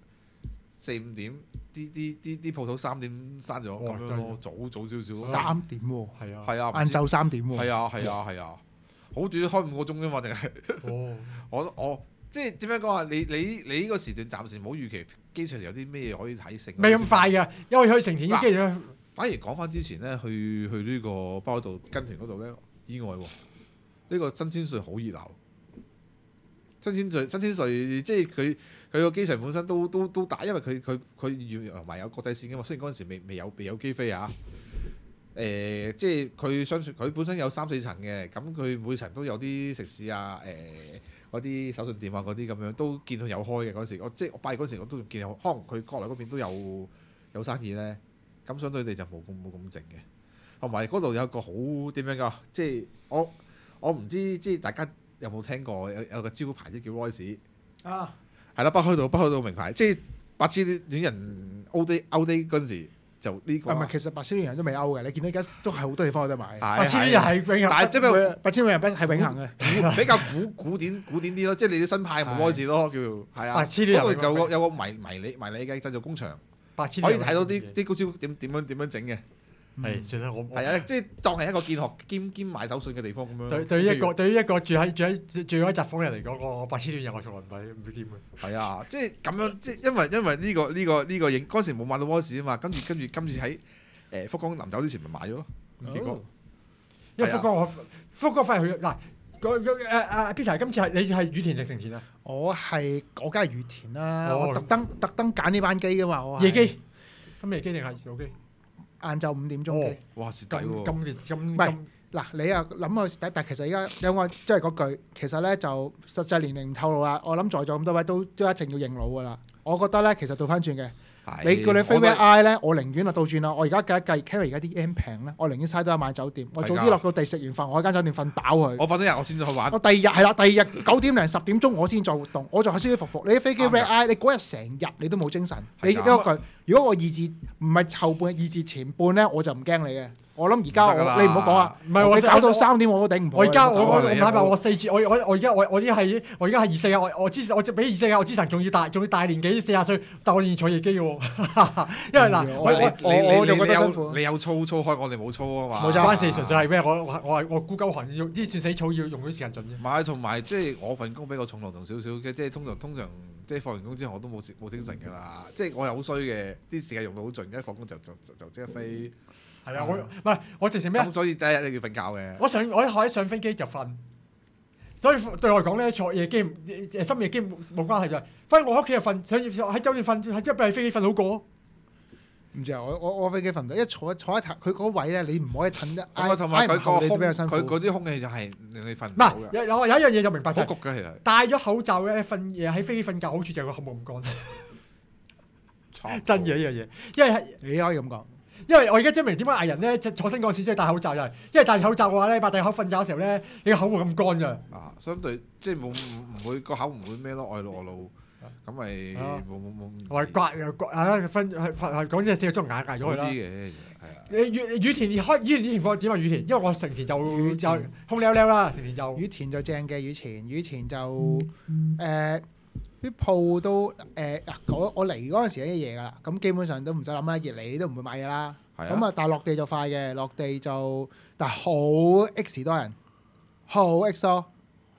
4、5點，啲鋪頭3點閂咗咁樣咯，早少少。 3點喎， 係啊， 晏晝3點喎。 係啊。好短，開5個鐘啫嘛，定係？我即係點樣講啊？你呢個時段暫時冇預期機場有啲咩可以睇成。 未咁快㗎，因為去成田啲機場。 反而講翻之前咧，去呢個包度跟團嗰度咧，意外喎。呢個新千歲好熱鬧。新千歲即係佢個機場本身都大，因為佢同埋有國際線嘅嘛。雖然嗰陣時未有機飛啊。即係佢本身有3、4層嘅，咁佢每層都有啲食肆啊，嗰啲手信店啊，嗰啲咁樣都見到有開嘅嗰陣時，即係我拜嗰陣時我都仲見有，可能佢國內嗰邊都有生意咧，咁相對地就冇咁靜嘅。同埋嗰度有個好點樣㗎，即係我唔知即係大家有冇聽過有個招牌即叫 Royce 啊，係啦，北海道名牌，即係8千戀人 Out Day 嗰陣時。就呢個， 唔係，其實8千戀人都未歐嘅，你見到而家都係好多地方有得買。 8千戀人係永恆， 但係即係 8千戀人係永恆嘅， 比較古典啲咯，即係你啲新派冇開始咯，叫係啊。 8千戀人有個迷你嘅製造工場，可以睇到啲高招點樣整嘅。 係算啦，我係啊，即係當係一個見學兼買手信嘅地方咁樣。 對於一個住喺疾房嘅人嚟講，我8千戀人我從來唔會掂嘅。 係啊，即係咁樣，即係因為呢個影嗰陣時冇買到 Voice 啊嘛，跟住今次喺福岡臨走之前咪買咗咯。結果因為福岡翻去嗱，Peter 今次你係羽田定成田啊？ 我梗係羽田啦，我特登揀呢班機㗎嘛，我夜機、深夜機定係早機？ 晏晝5點鐘機。 哇！蝕底喎。 咁唔係嗱，你又諗去，但其實而家有個即係嗰句，其實咧就實際年齡唔透露啦。我諗在座咁多位都一定要認老㗎啦。我覺得咧，其實倒翻轉嘅，你叫你飛 Red Eye 咧，我寧願啊倒轉啦。我而家計一計 carry 而家啲 M 平咧，我寧願嘥多一晚酒店，我早啲落到地食完飯，我喺間酒店瞓飽佢。 我瞓咗日，我先去玩。 我第二日係啦，第二日9點零10點鐘我先再活動，我就係舒舒服服。你啲飛機 Red Eye，你嗰日成日你都冇精神。你呢一句，如果我意志唔係後半，意志前半咧，我就唔驚你嘅。我諗而家你唔好講啊，唔係我搞到3點我都頂唔住。我而家我睇埋我4次，我而家係24啊！我比24啊！我之前仲要大年紀40歲，但我仍然坐夜機嘅喎。因為嗱，我就覺得辛苦。 你有操開，我哋冇操啊嘛。 冇錯，關事純粹係咩？我孤鳩寒，用啲算死草要用啲時間盡啫。 唔係，同埋即係我份工比較重勞動少少嘅，即係通常即係放完工之後我都冇精神㗎啦。即係我又好衰嘅，啲時間用到好盡，一放工就即刻飛。 係啊，我直情咩？ 咁所以第一日你要瞓覺嘅。 我一上飛機就瞓，所以對我嚟講咧，坐夜機深夜機冇關係嘅。反正我喺屋企就瞓，喺酒店瞓，喺飛機瞓好過。唔知啊，我飛機瞓唔到，一坐一佢嗰位咧，你唔可以褪得。 同埋佢嗰啲空氣就係令你瞓唔到嘅。 有一樣嘢就明白， 好焗嘅其實。 戴咗口罩咧，喺飛機瞓覺好處就係個口冇咁乾。真嘅呢樣嘢，因為你可以咁講。 因為我而家證明點解藝人咧坐新幹線即係戴口罩，就係因為戴口罩嘅話咧，擘大口瞓覺嘅時候咧，你個口冇咁乾㗎。 啊，相對即係唔會個口唔會咩咯，外露咁咪冇。我刮瞓講真係4個鐘捱咗佢啦。 啲嘅係啊。 羽田情況點啊？羽田，因為我成田就空溜溜啦，成田就。 羽田就正嘅，羽田就啲鋪都我嚟嗰陣時已經夜㗎啦，咁基本上都唔使諗啦，熱嚟都唔會買嘢啦。咁啊，但係落地就快嘅，落地就但係好 X 多人，好 X 多。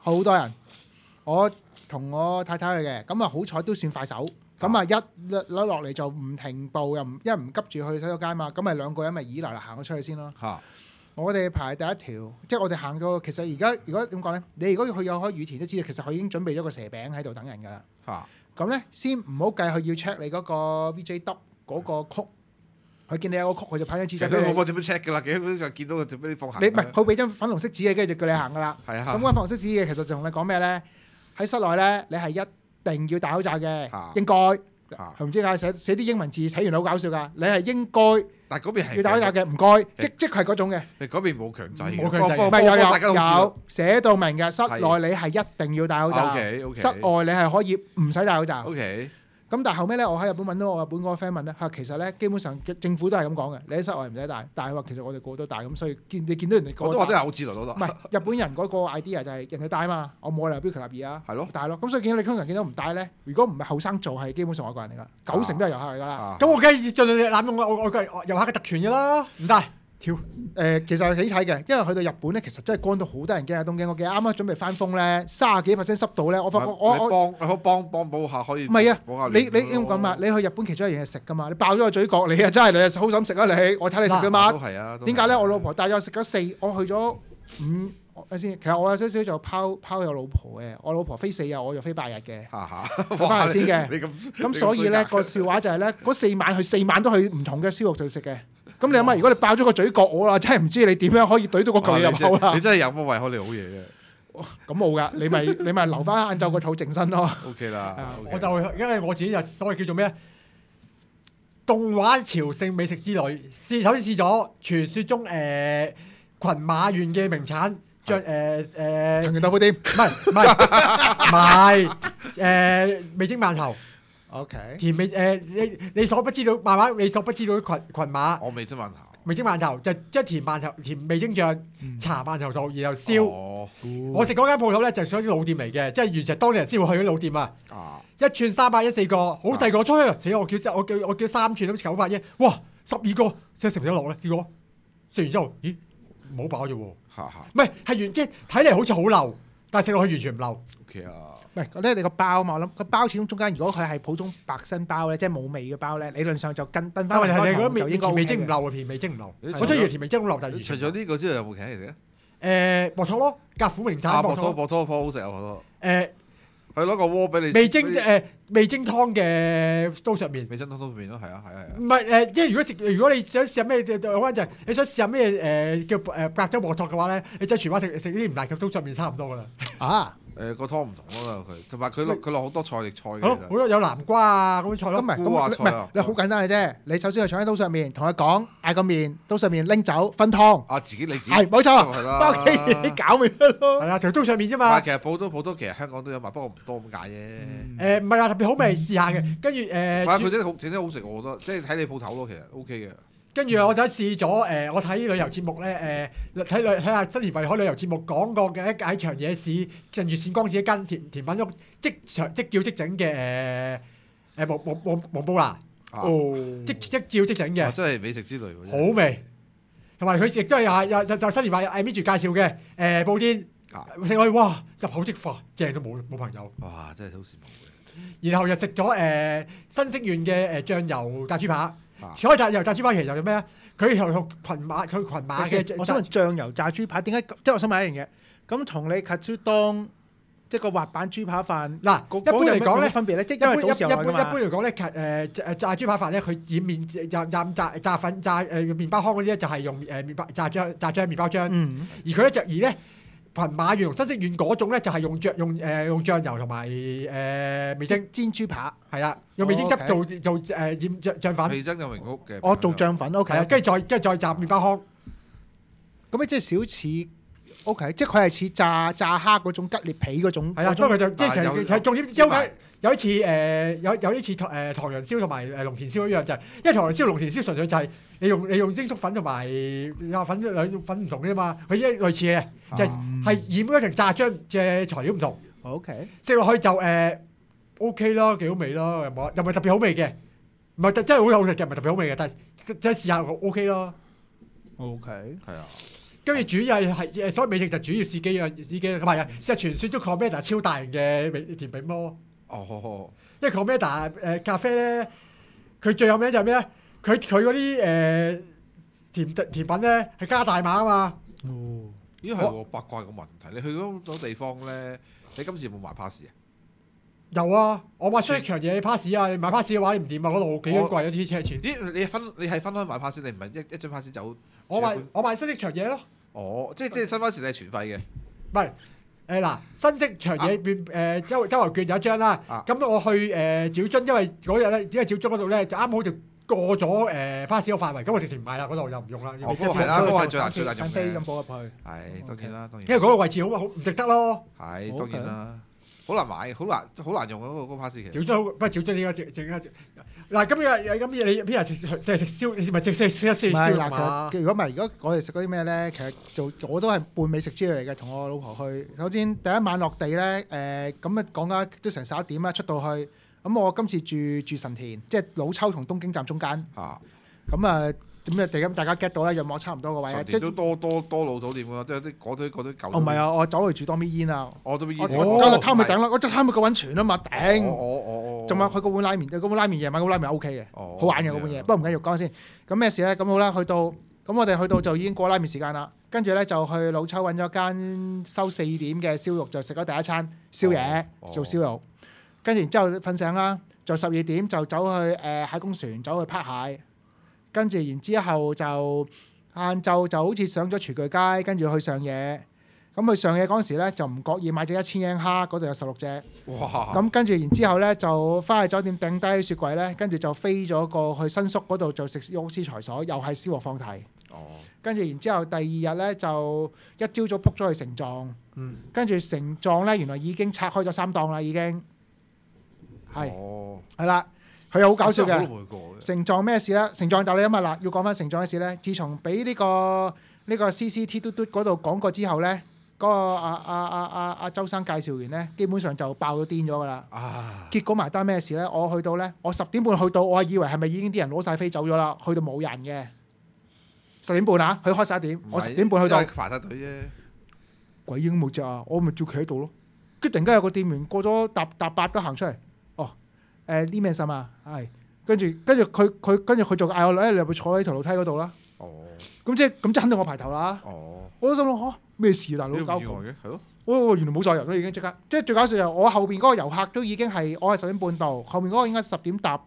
好多人。我同我太太去嘅，咁啊好彩都算快手。咁啊一攞落嚟就唔停步，又唔因為唔急住去洗手間嘛，咁咪兩個人咪以來行咗出去先咯。我哋排第一條，即係我哋行到其實而家如果點講咧？你如果去有開羽田都知道，其實佢已經準備咗個蛇餅喺度等人㗎啦。咁咧先唔好計佢要 check 你嗰個 VJW 嗰個曲，佢見你有個曲，佢就派張紙仔俾你。 佢冇幫點樣 check 㗎啦，幾分就見到佢俾你放行。 你唔係佢俾張粉紅色紙嘅，跟住就叫你行㗎啦。 係啊。 咁嗰粉紅色紙嘅其實就同你講咩咧？喺室內咧，你係一定要戴口罩嘅，應該。係唔知點解寫啲英文字睇完好搞笑㗎？你係應該， 但係嗰邊係要戴口罩嘅，唔該，即係嗰種嘅。 你嗰邊冇強制嘅， 冇強制， 唔係有寫到明嘅，室內你係一定要戴口罩，室外你係可以唔使戴口罩。咁但係後尾咧，我喺日本揾到我日本嗰個 friend 問咧，嚇其實咧基本上政府都係咁講嘅，你喺室外唔使戴，但係話其實我哋個個都戴，咁所以你見到人哋個個我都係口字嚟都得。 唔係日本人嗰個 idea 就係人哋戴嘛，我冇理由標強立異啊， 係咯， 戴咯。咁所以見到你通常見到唔戴咧，如果唔係後生做，係基本上外國人嚟㗎，90%都係遊客嚟㗎啦。 咁我梗係盡量濫用外國遊客嘅特權㗎啦，唔戴。其實係幾睇嘅，因為去到日本咧，其實真係乾到好多人驚啊！東京我記得啱啱準備翻風咧，30幾%濕度咧，我發覺我幫補下可以。 唔係啊，你咁講嘛？你去日本其中一樣嘢食㗎嘛？你爆咗個嘴角，你啊真係你好想食啊你！我睇你食㗎嘛？ 都係啊。 點解咧？我老婆帶咗食咗4，我去咗5。先，其實我有少少就拋有老婆嘅，我老婆飛4日，我就飛8日嘅，翻嚟先嘅。咁所以咧個笑話就係咧，嗰4晚去4晚都去唔同嘅燒肉度食嘅。咁你諗下，如果你爆咗個嘴角，我啦真係唔知你點樣可以懟到個嚿嘢入口啦。 你真係有冇胃口你好嘢嘅。 咁冇㗎，你咪留翻晏晝個肚淨身咯。 OK 啦， 我就因為我自己就所謂叫做咩動畫朝聖美食之旅，首先試咗傳說中群馬縣嘅名產。長源豆腐店， 唔係味精饅頭。 OK。 甜味你所不知道，慢慢你所不知道群馬。 我味精饅頭。 味精饅頭就即係甜饅頭，甜味精醬搽饅頭度，然後燒。我食嗰間鋪頭咧就係啲老店嚟嘅，即係完全當地人先會去啲老店啊。1串310個，好細個出去，死我叫3串都900億，哇12個，食唔食得落咧？結果食完之後，咦唔好飽啫喎。唔係完即係睇嚟好似好流，但係食落去完全唔流。 OK 啊。 唔係咧，你個包嘛，我諗個包始終中間，如果佢係普通白身包咧，即係冇味嘅包咧，理論上就跟翻個湯就應該 OK 嘅。甜味精唔流啊，甜味精唔流。我雖然甜味精咁流，但係除咗呢個之外，有冇其他嘢食啊？ 薄托咯，甲府名產薄托好食啊！薄托。佢攞個鍋俾你。 味精湯嘅刀削麵。 味精湯刀削麵咯，係啊。 唔係即係如果你想試下咩就係你想試下咩叫白州薄托嘅話咧，你即係荃灣食啲唔辣嘅刀削麵差唔多噶啦。 啊！ 個湯唔同咯，佢同埋佢落好多菜嘅。好多有南瓜啊咁啲菜咯。 咁你好簡單嘅啫。你首先去搶啲刀削麵，同佢講嗌個麵，刀削麵拎走分湯。 你自己係冇錯，翻屋企搞咪得咯。 係啊，條刀削麵啫嘛。 其實普通其實香港都有賣，不過唔多咁解啫。 唔係話特別好味，試下嘅。跟住佢整得好食，我覺得即係睇你鋪頭咯，其實 OK 嘅。 跟住我就試咗我睇旅遊節目咧睇下新年惠海旅遊節目講過嘅喺長野市近住線江市一間甜品屋即叫即整嘅蒙布拿即叫即整嘅， 真係美食之類喎， 好味。同埋佢亦都係就新年惠咪住介紹嘅布甸食落去哇入口即化，正到冇朋友。 哇！真係好羨慕嘅。 然後又食咗新潟縣嘅醬油炸豬扒。所以炸油炸豬扒其實有咩啊？佢群馬嘅。 我想問醬油炸豬扒點解？即係我想問一樣嘢。咁同你 Katsudon 即係個滑板豬扒飯嗱，一般嚟講咧分別咧，即係一般嚟講咧，炸豬扒飯咧，佢染麵炸粉炸麵包糠嗰啲咧，就係用麵包炸醬麵包漿。而佢咧群馬縣同新潟縣嗰種咧，就係用醬油同埋味精煎豬扒， 係啦，用味精汁做染醬粉。 味精就名屋嘅。 我做醬粉 OK。 跟住再炸麵包糠。 咁咧即係少似 OK， 即係佢係似炸蝦嗰種吉列皮嗰種。 係啦，不過佢就即係其實重點有啲似唐揚燒同埋龍田燒一樣，就係因為唐揚燒龍田燒純粹就係你用鷹粟粉同埋粉兩粉唔同嘅嘛，佢一類似嘅就係染嗰層炸漿嘅材料唔同。 OK， 食落去就OK 咯，幾好味咯，又唔係特別好味嘅，唔係真係好食嘅，唔係特別好味嘅，但係即係試下 OK 咯。 OK， 係啊。 跟住主要係所謂美食就主要試機啊，試機同埋啊，事實傳説中 Commander 超大型嘅甜品魔。 哦， 因為 Commander 咖啡咧，佢最有名就係咩咧？佢嗰啲甜品咧係加大碼啊嘛。 哦， 咦係喎，八卦個問題，你去嗰種地方咧，你今次有冇買 pass 啊？ 有啊，我買商場嘢 pass 啊，你買 pass 嘅話你唔掂啊，嗰度幾貴啊啲車錢。 咦，你係分開買 pass，你唔係一張 pass 走？ 我買新職場嘢咯。 哦，即係新 pass 你係全費嘅。 唔係嗱，新職場嘢變周圍券有一張啦。咁我去趙津，因為嗰日咧，只係趙津嗰度咧就啱好就過咗pass 個範圍，咁我直情唔買啦，嗰度又唔用啦。 哦，係啦，嗰個係最難用飛咁嘅。 報入去。 係當然啦，當然。 因為嗰個位置好唔值得咯。 係當然啦，好難買，好難用嗰個 pass 其實。 趙津不過趙津應該整嗱，咁你邊日食燒？你咪食燒嗱，其實如果我哋食嗰啲咩咧，其實我都係半美食之類嚟嘅，同我老婆去。首先第一晚落地咧，咁啊講緊都成11點啦，出到去。咁我今次住神田，即係老抽同東京站中間。咁啊。咁大家 get 到啦，約莫差唔多個位啊！ 即係都多老土店㗎，即係嗰堆舊。 唔係啊，我走去住多咪煙啊！ 我多咪煙。 我貪咪頂啦，我真貪佢個溫泉啊嘛，頂！仲有佢個碗拉麵，嗰碗拉麵夜晚嗰碗拉麵 O K 嘅，好玩嘅嗰碗嘢。不過唔緊要，講先。咁咩事咧？咁好啦，咁我哋去到就已經過拉麵時間啦。跟住咧就去老抽揾咗間收4點嘅燒肉，就食咗第一餐宵夜做燒肉。跟住然之後瞓醒啦，就12點就走去蟹公船走去拍蟹。跟住然之後就晏晝就好似上咗廚具街，跟住去上野。咁去上野嗰陣時咧，就唔覺意買咗1000円蝦，嗰度有16隻。 哇！ 咁跟住然之後咧，就翻去酒店掟低雪櫃咧，跟住就飛咗過去新宿嗰度就食沃斯財所，又係燒鵝放題。跟住然之後第二日咧就一朝早撲咗去城撞。跟住城撞咧，原來已經拆開咗3檔啦，已經係啦。佢又好搞笑嘅，城撞咩事咧？城撞就你諗下啦，要講翻城撞嘅事咧。自從俾呢個 CCT 嘟嘟嗰度講過之後咧，嗰個阿周生介紹完咧，基本上就爆咗癲咗噶啦。結果埋單咩事咧？我去到咧，我10點半去到，我係以為係咪已經啲人攞晒飛走咗啦？去到冇人嘅10點半啊，佢開11點，我10點半去到排晒隊啫。 鬼影冇隻啊！我咪照企喺度咯。跟住突然間有個店員過咗搭8都行出嚟。呢咩心啊？係跟住佢就嗌我你入去坐喺條樓梯嗰度啦。咁即係肯定我排頭啦。我都心諗咩事啊，大佬搞嘅係咯。原來冇晒人啦，已經即刻。即係最搞笑就我後邊嗰個遊客都已經係我係10點半到，後邊嗰個應該10點搭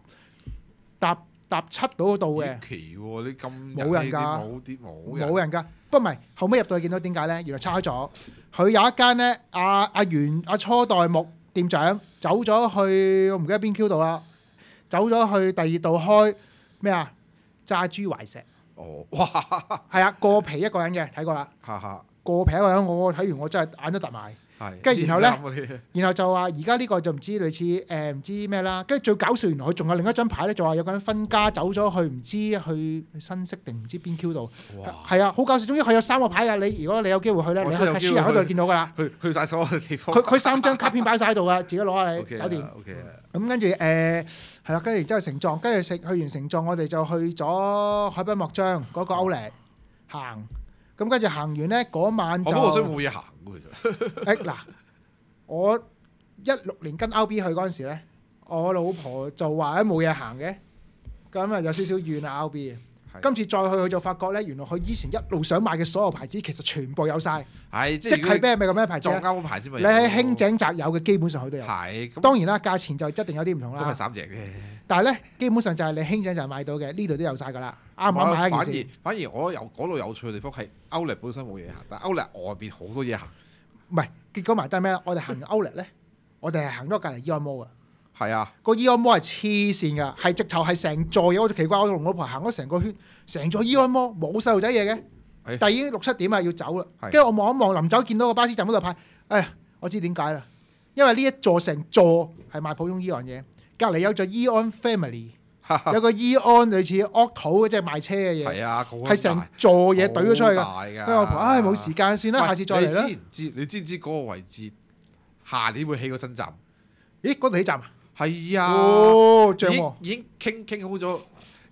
7到度嘅。 奇喎！你咁冇人㗎，冇人㗎。不過唔係後尾入到去見到點解咧？原來拆開咗。佢有一間咧，阿初代目店長走咗去，我唔記得邊 Q 度啦，走咗去第二度開咩啊？炸豬懷石。 哇！ 係啊，過皮一個人嘅，睇過啦。過皮一個人，我睇完我真係眼都突埋。跟住然後咧，然後就話而家呢個就唔知類似唔知咩啦。跟住最搞笑，原來佢仲有另一張牌咧，就話有個人分家走咗去，唔知去新潟定唔知邊 Q 度。係啊，好搞笑。總之佢有3個牌㗎。如果你有機會去咧，你去 cashier 嗰度見到㗎啦。 去晒所有地方。 佢3張卡片擺晒喺度㗎，自己攞下你搞掂。咁跟住係啦，跟住然之後城撞，跟住去完城撞，我哋就去咗海濱幕張嗰個歐力行。咁跟住行完咧，嗰晚就我想冇嘢行喎，其實。 嗱，我16年跟 RB 去嗰陣時咧，我老婆就話冇嘢行嘅，咁啊有少少怨啊 RB。今次再去佢就發覺咧，原來佢以前一路想買嘅所有牌子其實全部有晒。即係咩咁咩牌子？ 啱牌子咪。 你喺輕井澤有嘅基本上佢都有。當然啦，價錢就一定有啲唔同啦。 都係3隻嘅。 但係咧，基本上就係你輕井澤買到嘅，呢度都有晒㗎啦。啱唔啱買一件事？ 反而我由嗰度有趣嘅地方係歐力本身冇嘢行，但係歐力外邊好多嘢行。 唔係，結果埋單咩？我哋行歐力咧，我哋係行咗隔離 Eon Mall 啊。 係啊， 個 Eon Mall 係黐線㗎，係直頭係成座嘢。我奇怪，我同老婆行咗成個圈，成座 Eon Mall冇細路仔嘢嘅。但係已經6、7點啦，要走啦。跟住我望一望，臨走見到個巴士站嗰度派，我知點解啦。因為呢一座成座係賣普通 Eon 嘢，隔離有座 Eon Family。有個 Eon 類似 Auto 即係賣車嘅嘢，係成座嘢懟咗出去㗎。跟住我話：冇時間算啦，下次再嚟啦。 你知唔知嗰個位置下年會起個新站？ 咦，嗰度起站啊？ 係啊， 正喎！ 已經傾好咗，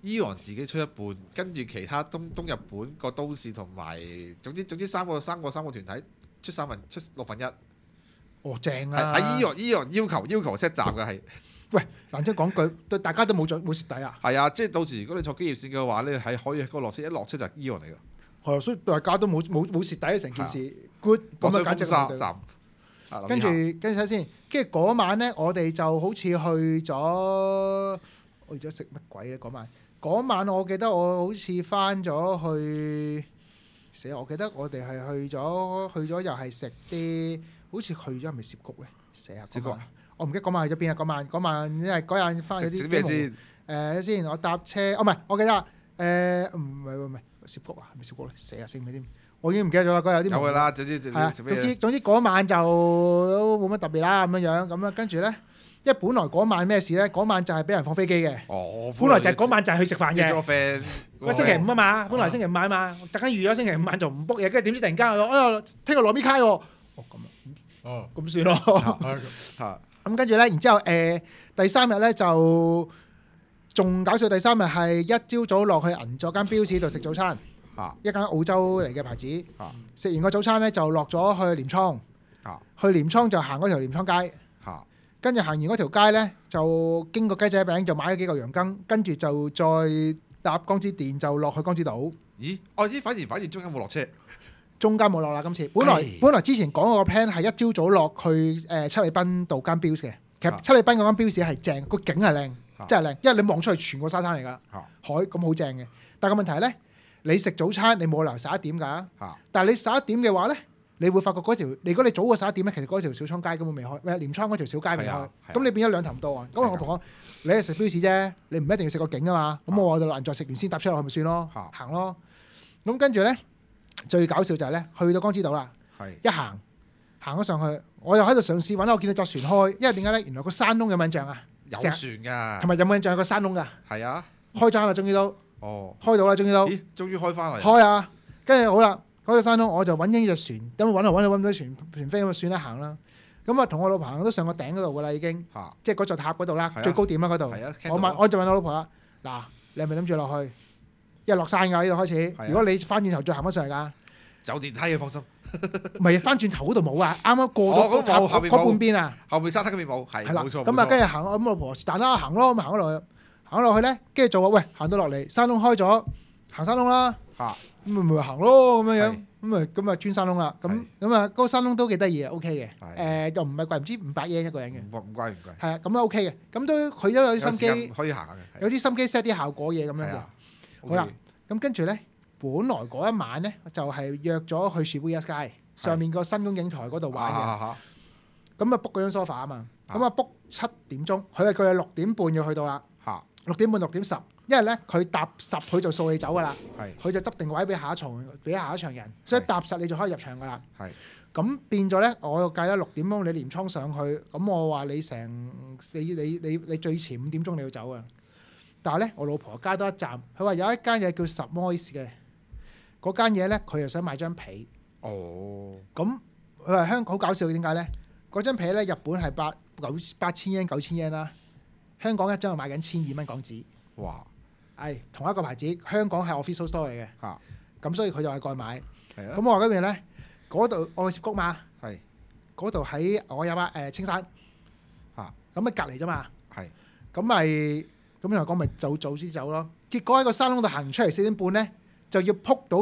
Eon 自己出一半，跟住其他東日本個都市同埋總之三個團體出六分一。 哦，正係啊！ Eon 要求 set 站嘅係。 喂，難聽講句，對大家都冇蝕底啊！ 係啊，即係到時如果你坐機業線嘅話咧，係可以個落車一落車就係 Eon 嚟㗎。 係啊，所以大家都冇蝕底成件事 good 咁啊，簡直係站。 跟住睇先，跟住嗰晚咧，我哋就好似去咗食乜鬼咧？嗰晚我記得我好似翻咗去我記得我哋係去咗又係食啲，好似去咗係咪涉谷咧？涉谷。我唔記得嗰晚去咗邊啊！嗰晚因為嗰日翻去啲咩先？ 先我搭車，唔係我記得唔係涉谷啊，係咪涉谷咧？死唔記得添，我已經唔記得咗啦。嗰日有啲有㗎啦，總之嗰晚就都冇乜特別啦咁樣咁啊，跟住咧，因為本來嗰晚咩事咧？嗰晚就係俾人放飛機嘅。 哦， 本來就係嗰晚就係去食飯嘅。 個 friend 個星期五啊嘛，本來星期五晚啊嘛，特登預咗星期五晚就唔 book 嘢，跟住點知突然間聽日攞咪卡喎。哦咁啊，咁算咯。 嚇！ 咁跟住咧，然之後第3日咧就仲搞笑。第3日係一朝早落去銀座間標市度食早餐，一間澳洲嚟嘅牌子。食完個早餐咧就落咗去鎌倉，去鎌倉就行嗰條鎌倉街。跟住行完嗰條街咧就經過雞仔餅就買咗幾嚿羊羹，跟住就再搭江之電就落去江之島。 咦？反而中間冇落車。 中間冇落啦，今次本來之前講嗰個 plan 係一朝早落去七里濱道間標嘅，其實七里濱嗰間標市係正，個景係靚，真係靚，因為你望出去全個沙灘嚟㗎，海咁好正嘅。但係個問題係咧，你食早餐你冇理由11點㗎，但係你11點嘅話咧，你會發覺嗰條，如果你早過11點咧，其實嗰條小倉街根本未開，鎌倉嗰條小街未開，咁你變咗兩頭唔到岸。咁我同我你係食標市啫，你唔一定要食個景啊嘛。咁我就難在食完先搭車落去咪算咯，行咯。咁跟住咧。最搞笑就係咧，去到江之島啦，一行咗上去，我又喺度嘗試揾，我見到隻船開，因為點解咧？原來個山窿有冇印象啊？ 有船㗎， 同埋有冇印象有個山窿㗎？ 係啊， 開張啦，終於都開到啦，終於都， 咦，終於開翻嚟， 開啊！跟住好啦，嗰個山窿我就揾緊隻船，咁揾唔到船飛咁啊，算啦，行啦。咁啊，同我老婆都上個頂嗰度㗎啦，已經，即係嗰座塔嗰度啦，最高點啦嗰度。我就問我老婆啦，嗱，你係咪諗住落去？一落山㗎，呢度開始。如果你翻轉頭再行翻上嚟㗎， 有電梯嘅，放心。 唔係翻轉頭嗰度冇啊，啱啱過咗嗰半邊啊。 後面沙灘嗰邊冇，係冇錯。 咁啊，跟住行，咁老婆是但啦，行咯，咁行咗落去咧，跟住就話喂，行到落嚟，山窿開咗，行山窿啦。咁咪行咯，咁樣，咁啊轉山窿啦。咁啊，嗰個山窿都幾得意啊 ，OK 嘅。又唔係貴，唔知500嘢一個人嘅。唔貴。係啊，咁都 OK 嘅。咁都佢都有啲心機， 可以行嘅。 有啲心機 set 啲效果嘢咁樣嘅。好啦，咁跟住咧，本來嗰一晚咧就係約咗去 Shibuya Sky 上面個新觀景台嗰度玩嘅。咁啊 book 嗰張 sofa 啊嘛，咁啊 book 7點鐘，佢係6點半要去到啦。6點半6點10，因為咧佢搭10佢就掃你走噶啦。佢就執定位俾下一場人，所以搭10你就可以入場噶啦。咁變咗咧，我計啦6點鐘你鎌倉上去，咁我話你你最遲5點鐘你要走啊。但係咧，我老婆加多一站，佢話有一間嘢叫 Submoist 嘅，嗰間嘢咧佢又想買張被。咁佢話香港好搞笑，點解咧？嗰張被咧日本係8000 yen 9000 yen 啦，香港一張係賣緊1200蚊港紙。哇！係同一個牌子，香港係 official store 嚟嘅。咁所以佢就係過去買。咁我話嗰邊咧，嗰度我去涉谷嘛。嗰度喺我有青山。咁咪隔離啫嘛。咁咪。咁又講咪早先走咯，結果喺個山窿度行出嚟4點半咧，就要撲到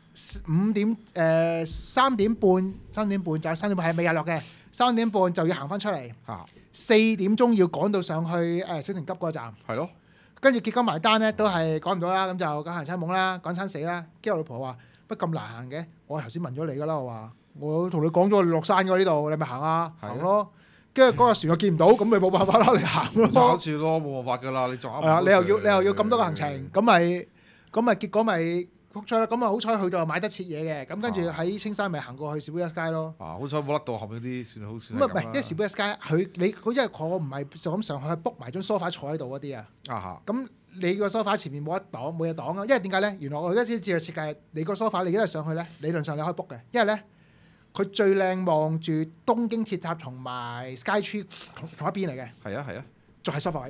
3點半就係3點半係未日落嘅，3點半就要行翻出嚟，4點鐘要趕到上去小田急嗰站。係咯，跟住結果埋單咧都係趕唔到啦，咁就趕行餐懵啦，趕餐死啦。跟住我老婆話：乜咁難行嘅？我頭先問咗你㗎啦，我話我同你講咗你落山㗎呢度，你咪行啊，行咯。跟住嗰個船又見唔到，咁咪冇辦法啦，你行咯。 搞住咯，冇辦法㗎啦，你撞啱。 係啊，你又要咁多個行程，咁咪結果咪撲出啦。咁啊好彩去到買得切嘢嘅，咁跟住喺青山咪行過去 Shibuya Sky 咯。 好彩冇甩到後面啲，算好算。 咁啊唔係，因為 Shibuya Sky 因為我唔係就咁上去 book 埋張 sofa 坐喺度嗰啲啊。咁你個 sofa 前面冇嘢擋啊，因為點解咧？原來我而家先知道設計，你個 sofa 你一日上去咧，理論上你可以 book 嘅，因為咧。佢最靚望住東京鐵塔同埋 Sky Tree 同一邊嚟嘅。係啊，仲係 sofa 位。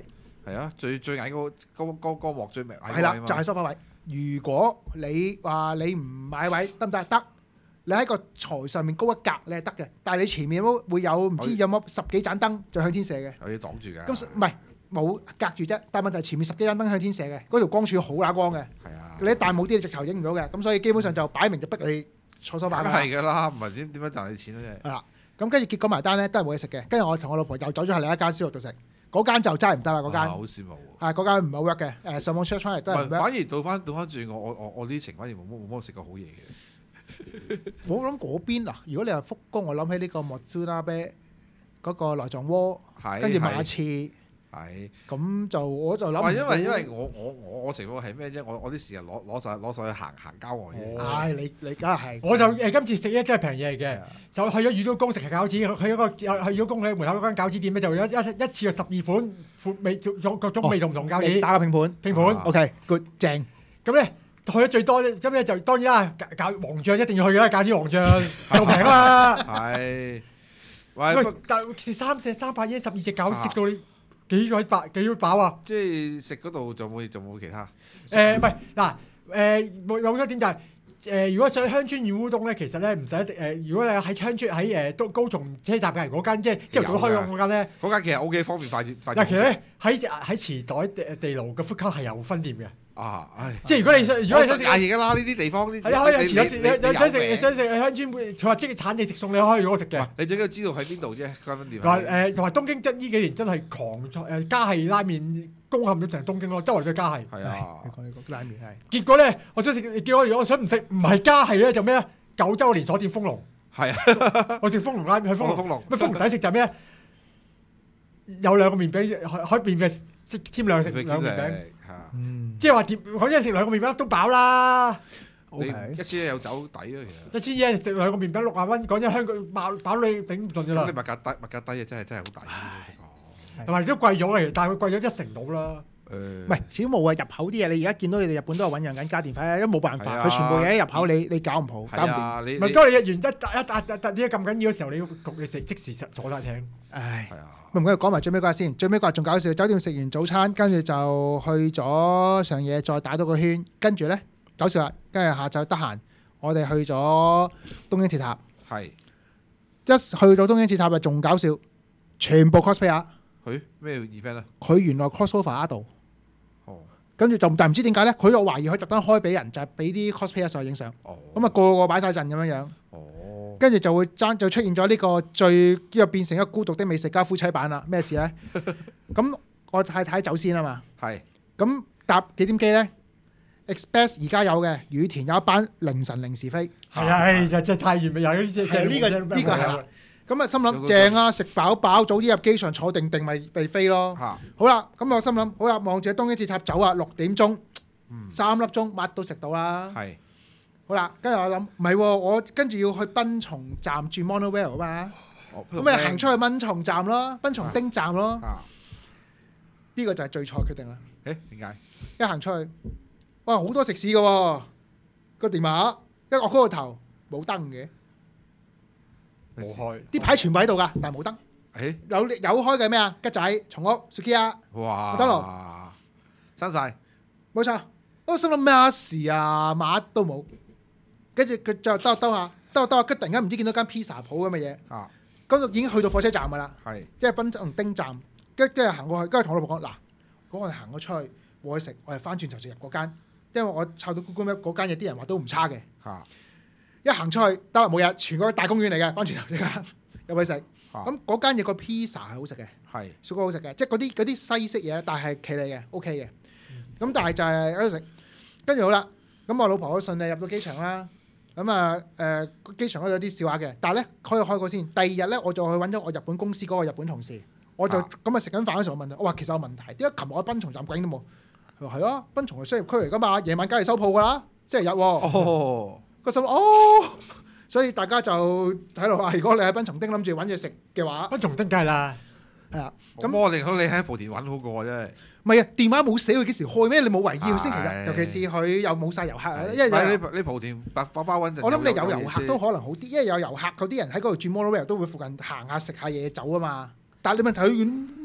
係啊，最矮嗰幕最矮係啦，就係梳化位。如果你話你唔買位得唔得？得，你喺個台上面高一格你係得嘅，但係你前面會有唔知有冇10幾盞燈就向天射嘅。 有啲擋住㗎。 咁唔係冇隔住啫，但係問題係前面10幾盞燈向天射嘅，嗰條光柱好乸光嘅。 係啊。 你一旦冇啲，你直頭影唔到嘅。咁所以基本上就擺明就逼你坐梳化㗎。 係㗎啦，唔係點樣賺你錢咧？ 係啦。咁跟住結果埋單咧，都係冇嘢食嘅。跟住我同我老婆又走咗去另一間燒肉度食，嗰間就真係唔得啦。嗰間好羨慕喎。 嗰間唔係好 work 嘅。上網 search 翻嚟都係唔 work。 反而倒翻轉，我啲情反而冇乜食過好嘢嘅。 我諗嗰邊嗱，如果你話福宮，我諗起呢個莫蘇拉啤嗰個內臟鍋，跟住馬刺。 係， 咁就我就諗。 因為我情況係咩啫？我啲時日攞上去行郊外嘅。 唉，你梗係。 我就今次食咧真係平嘢嚟嘅，就去咗裕都宮食餃子，去咗個裕都宮喺門口嗰間餃子店咧，就有一次過12款味，各種味道唔同餃子。 打個拼盤。OK，good 正。 咁咧去咗最多咧，咁咧就當然啦，黃醬一定要去啦，餃子黃醬又平啊嘛。 係。 喂，但係300嘢12隻餃子食到你。幾飽啊！ 即係食嗰度就冇其他。 唔係嗱，有一點就係如果上鄉村魚烏冬咧，其實咧唔使如果你喺鄉村喺高松車站嘅嗰間，即係朝頭早開嗰間咧， 嗰間其實 O K 方便快。 嗱，其實咧喺池袋地牢嘅 food court 係有分店嘅。即係如果你想食嗌嘢㗎啦，呢啲地方呢啲。 係可以有時想食鄉村，佢話即係產地直送，你可以攞食嘅。 你最緊要知道喺邊度啫，間分店。 同埋東京呢幾年真係狂加係拉麵攻陷咗成東京咯，周圍都係加係。 係啊， 你講拉麵係。 結果咧，我想食，叫我想唔食，唔係加係咧，就咩啊？九州連鎖店豐隆。 係啊， 我食豐隆拉麵，去豐隆。咩豐隆抵食就係咩？有兩個麵餅，可以便嘅添兩個麵餅。即係話我一日食兩個麵餅都飽啦。 你一千有酒底啊， 其實。1千嘢食兩個麵餅60蚊，講真香港飽你頂唔順㗎啦。 咁你物價低啊，真係好抵。 同埋都貴咗嘅，但係佢貴咗1成到啦。 唔係，始終冇啊！入口啲嘢，你而家見到你哋日本都係醖釀緊家電費，因為冇辦法，佢全部嘢喺入口，你搞唔好，搞唔掂。 唔係當你日元一啲咁緊要嘅時候，你要焗你食即時坐晒艇。 唉，唔該，講埋最尾嗰日先。最尾嗰日仲搞笑，酒店食完早餐，跟住就去咗上野，再打多個圈，跟住咧搞笑啦。跟住下晝得閒，我哋去咗東京鐵塔。 係。 一去到東京鐵塔就仲搞笑，全部 cosplayer。 佢咩 event 啊？ 佢原來 crossover 度。跟住但唔知點解咧？我懷疑佢特登開俾人，就係俾啲 cosplayer 上去影相。咁啊個擺晒陣咁樣樣。跟住就出現咗呢個變成一個孤獨的美食家夫妻版啦。咩事咧？咁我太太走先啊嘛。 係。咁搭幾點機咧 ？Express 而家有嘅，羽田有一班凌晨零時飛。 係啊，就太完美，有呢啲就呢個係。咁啊心諗正啊，食飽飽，早啲入機場坐定咪被飛咯。好啦，咁我心諗好啦，望住東京鐵塔走啊，6點鐘，3粒鐘乜都食到啦。係。好啦，跟住我諗唔係喎，我跟住要去濱松站轉 Monorail 啊嘛。咁咪行出去濱松站咯，濱松町站咯。呢個就係最錯決定啦。 點解？ 一行出去，哇好多食肆嘅喎，個電話一我嗰個頭冇燈嘅。 冇開， 啲牌全部喺度㗎，但係冇燈。有開嘅咩啊？吉仔、松屋、Sukiya、麥當勞， 閂晒。 冇錯。我心諗咩事啊？乜都冇。跟住佢就兜下，跟住突然間唔知見到間 pizza 鋪咁嘅嘢。咁就已經去到火車站㗎啦。即係濱松町站。跟住行過去，跟住同我老婆講嗱，嗰個行咗出去冇去食，我係翻轉頭就入嗰間，因為我抄到 Google Map 嗰間嘢啲人話都唔差嘅。一行出去得冇嘢，全個大公園嚟嘅，翻轉頭呢間入去食。咁嗰間嘢個 pizza 係好食嘅，係雪糕好食嘅，即係嗰啲西式嘢，但係企理嘅 OK 嘅。咁但係就係喺度食，跟住好啦。咁我老婆好順利入到機場啦。咁啊機場嗰度有啲笑話嘅，但係咧開過先。第二日咧我就去揾咗我日本公司嗰個日本同事，我就咁啊食緊飯嘅時候我問佢，我話其實有問題，點解琴日我喺濱松站鬼都冇？佢話係咯，濱松係商業區嚟㗎嘛，夜晚梗係收鋪㗎啦，星期日喎。個心所以大家就喺度話，如果你喺濱松町諗住揾嘢食嘅話， 濱松町梗係啦， 係啊。咁我寧可你喺莆田揾好過真係。 唔係啊，電話冇寫佢幾時開咩？你冇為意星期日，尤其是佢又冇晒遊客，因為你莆田包穩陣。 我諗你有遊客都可能好啲，因為有遊客嗰啲人喺嗰度轉 Monorail 都會附近行下食下嘢走啊嘛。但係你問題佢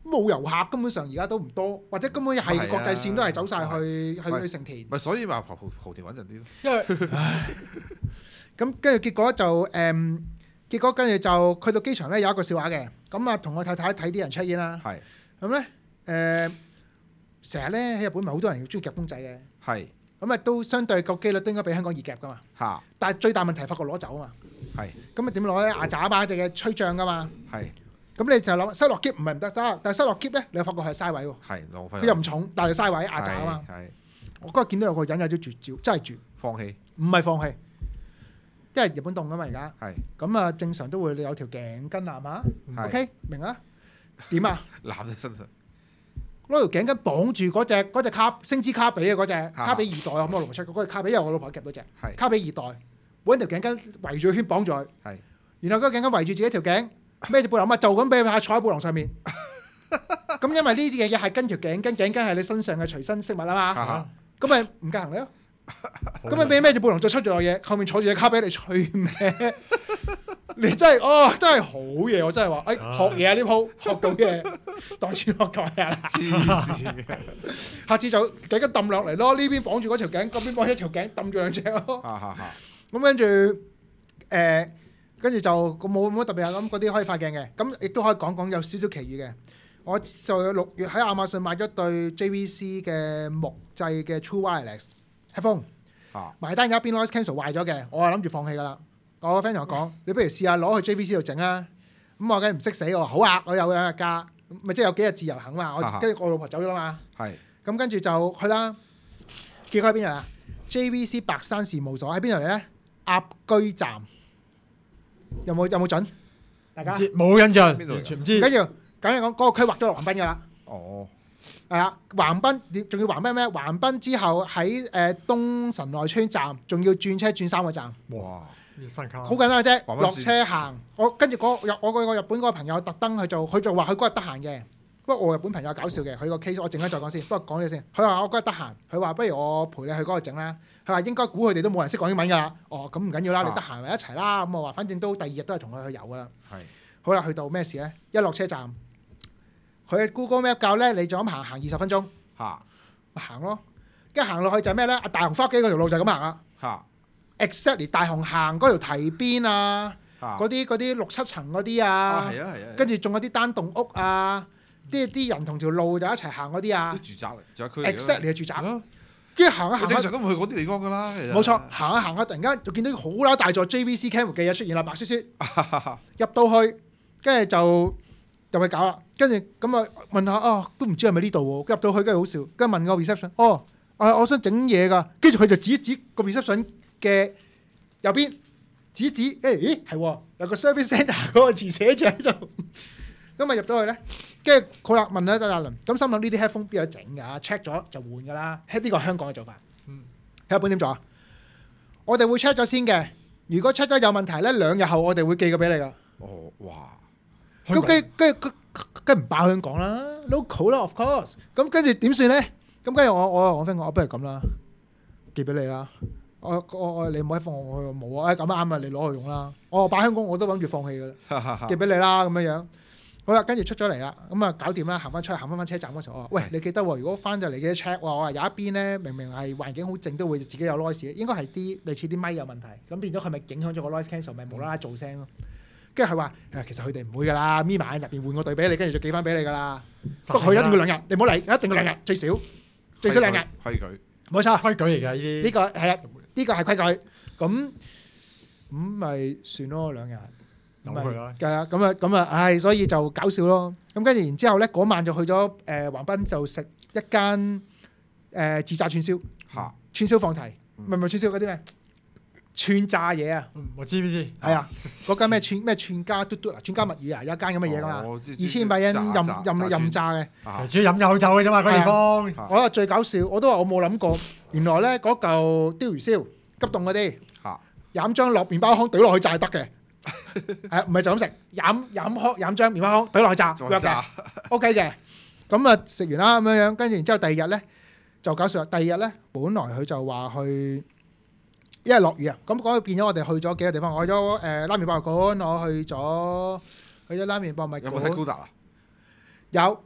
冇遊客，根本上而家都唔多，或者根本係國際線都係走晒去成田。 咪所以話蒲田穩陣啲咯。 因為咁跟住結果就結果跟住就去到機場咧，有一個笑話嘅。咁啊，同我太太睇啲人 check in 啦。 係。 咁咧成日咧喺日本咪好多人要中意夾公仔嘅。 係。 咁啊都相對個機率都應該比香港易夾噶嘛。 嚇。 但係最大問題係法國攞走啊嘛。 係。 咁啊點攞咧？牙爪把隻嘅吹脹噶嘛。 係。 咁你就諗塞落篋唔係唔得塞，但係塞落篋咧，你又發覺係嘥位喎。 係浪費。 佢又唔重，但係嘥位壓榨啊嘛。 係。 我嗰日見到有個人有啲絕招，真係絕。 放棄。 唔係放棄，因為日本凍啊嘛而家。 係。 咁啊，正常都會有條頸巾啊嘛。 係。 OK，明啊？點啊？ 攬喺身上。 攞條頸巾綁住嗰隻星之卡比啊，嗰隻卡比二代啊，咁我攞出嗰隻卡比，因為我老婆夾到隻。 係。 卡比二代，揾條頸巾圍住個圈綁住佢。 係。然後嗰個頸巾圍住自己條頸。孭住背囊嘛，就咁俾佢坐喺背囊上面。咁因為呢啲嘢係跟條頸巾係你身上嘅隨身飾物啊嘛。咁咪唔夠行李咯。咁咪俾孭住背囊再出咗嘢，後面坐住隻卡俾你吹咩？你真係好嘢！我真係話，學嘢啊呢鋪，學到嘢，袋住學袋啊！ 黐線嘅。 下次就頸巾揼落嚟咯，呢邊綁住嗰條頸，嗰邊綁一條頸，揼住兩隻咯。咁跟住就冇乜特別啊，咁嗰啲可以快鏡嘅，咁亦都可以講有少少奇遇嘅。我就6月喺亞馬遜買咗對 JVC 嘅木製嘅 True Wireless headphone，埋單有一邊 noise cancel 壞咗嘅，我係諗住放棄㗎啦。我個 friend 同我講：你不如試下攞去 JVC 度整啊。咁我梗係唔識死，我話好啊，我有2日假，咪即係有幾日自由行嘛。跟住我老婆走咗啦嘛。係。咁跟住就去啦。結果喺邊度啊 ？JVC 白山事務所喺邊度嚟咧？鴨居站。有冇準？大家冇印象，完全唔知。 唔緊要，簡單講，嗰個區劃咗落橫濱㗎啦。 哦，係啊，橫濱仲要橫濱咩？橫濱之後喺東神內村站，仲要轉車轉3個站。 哇！ 好簡單嘅啫，落車行。我跟住我個日本嗰個朋友特登去做，佢就話佢嗰日得閒嘅。不過我日本朋友搞笑嘅，佢個 case 我陣間再講先。不過講咗先，佢話我嗰日得閒，佢話不如我陪你去嗰度整啦。佢話應該估佢哋都冇人識講英文㗎啦。哦，咁唔緊要啦，你得閒咪一齊啦。咁我話反正都第2日都係同佢去遊㗎啦。係。好啦，去到咩事咧？一落車站，佢嘅 Google Map 教咧，你就咁行20分鐘。嚇。行咯，跟住行落去就係咩咧？大雄返屋企嗰條路就係咁行啦。嚇。Exactly 大雄行嗰條堤邊啊，嗰啲6、7層嗰啲啊。係啊。跟住仲有啲單棟屋啊。啲人同條路就一齊行嗰啲啊， 啲住宅嚟，住宅區 exactly 嘅住宅，跟住行一行， 正常都唔去嗰啲地方㗎啦。 冇錯，行下行下，突然間就見到好撚大座 JVC Camera 嘅嘢出現啦，白雪雪入到去，跟住就入去搞啦。跟住咁啊問下都唔知係咪呢度喎？入到去跟住好笑，跟住問個 reception，我想整嘢㗎，跟住佢就指一指個 reception 嘅右邊，指一指，咦係喎，有個 service centre 嗰個字寫住喺度。咁啊入到去咧，跟住佢話問咗一輪，咁心諗呢啲 headphone 邊有整㗎 ？check 咗就換㗎啦。呢個係香港嘅做法。喺日本點做啊？我哋會 check 咗先嘅。如果 check 咗有問題咧，2日後我哋會寄個俾你㗎。 哦，哇！ 咁跟唔爆香港啦 ，local 啦 ，of course。咁跟住點算咧？咁跟住我 friend 講，我不如咁啦，寄俾你啦。你唔好 headphone 我冇啊。咁啱啊，你攞去用啦。我擺香港我都諗住放棄㗎啦，寄俾你啦咁樣。好啦，跟住出咗嚟啦，咁啊搞掂啦，行翻出去，行翻車站嗰時候，我話：喂，你記得喎，如果翻就嚟嘅 check，我話有一邊咧，明明係環境好靜，都會自己有 noise，應該係啲類似啲咪有問題，咁變咗佢咪影響咗個 noise cancel，咪無啦啦做聲咯。跟住佢話：其實佢哋唔會㗎啦，咪埋喺入邊換個對俾你，跟住就寄翻俾你㗎啦。不過佢一定要2日，你唔好嚟，一定要2日，最少2日。 規矩， 冇錯， 規矩嚟㗎呢啲。 呢個係啊，呢個係規矩。咁咪算咯2日。 由佢啦， 咁啊，所以就搞笑咯。咁跟住然之後咧，嗰晚就去咗橫濱，就食一間自炸串燒，串燒放題，唔係串燒嗰啲咩串炸嘢啊？ 我知唔知？ 係啊，嗰間咩串家嘟嘟啊，串家物語啊，有一間咁嘅嘢㗎嘛，2500円任炸嘅， 主要飲有酒嘅啫嘛，嗰地方。 我話最搞笑，我都話我冇諗過，原來咧嗰嚿鯛魚燒急凍嗰啲，飲張落麵包糠懟落去炸得嘅。係唔係就咁食？飲張麵包糠懟落去炸，work 嘅 ，OK 嘅。咁啊食完啦咁樣，跟住然之後第2日咧就搞笑啦。第2日咧本來佢就話去，因為落雨啊，咁嗰度變咗我哋去咗幾個地方。我去咗拉麵博物館，我去咗拉麵博物館。 有冇睇高達啊？ 有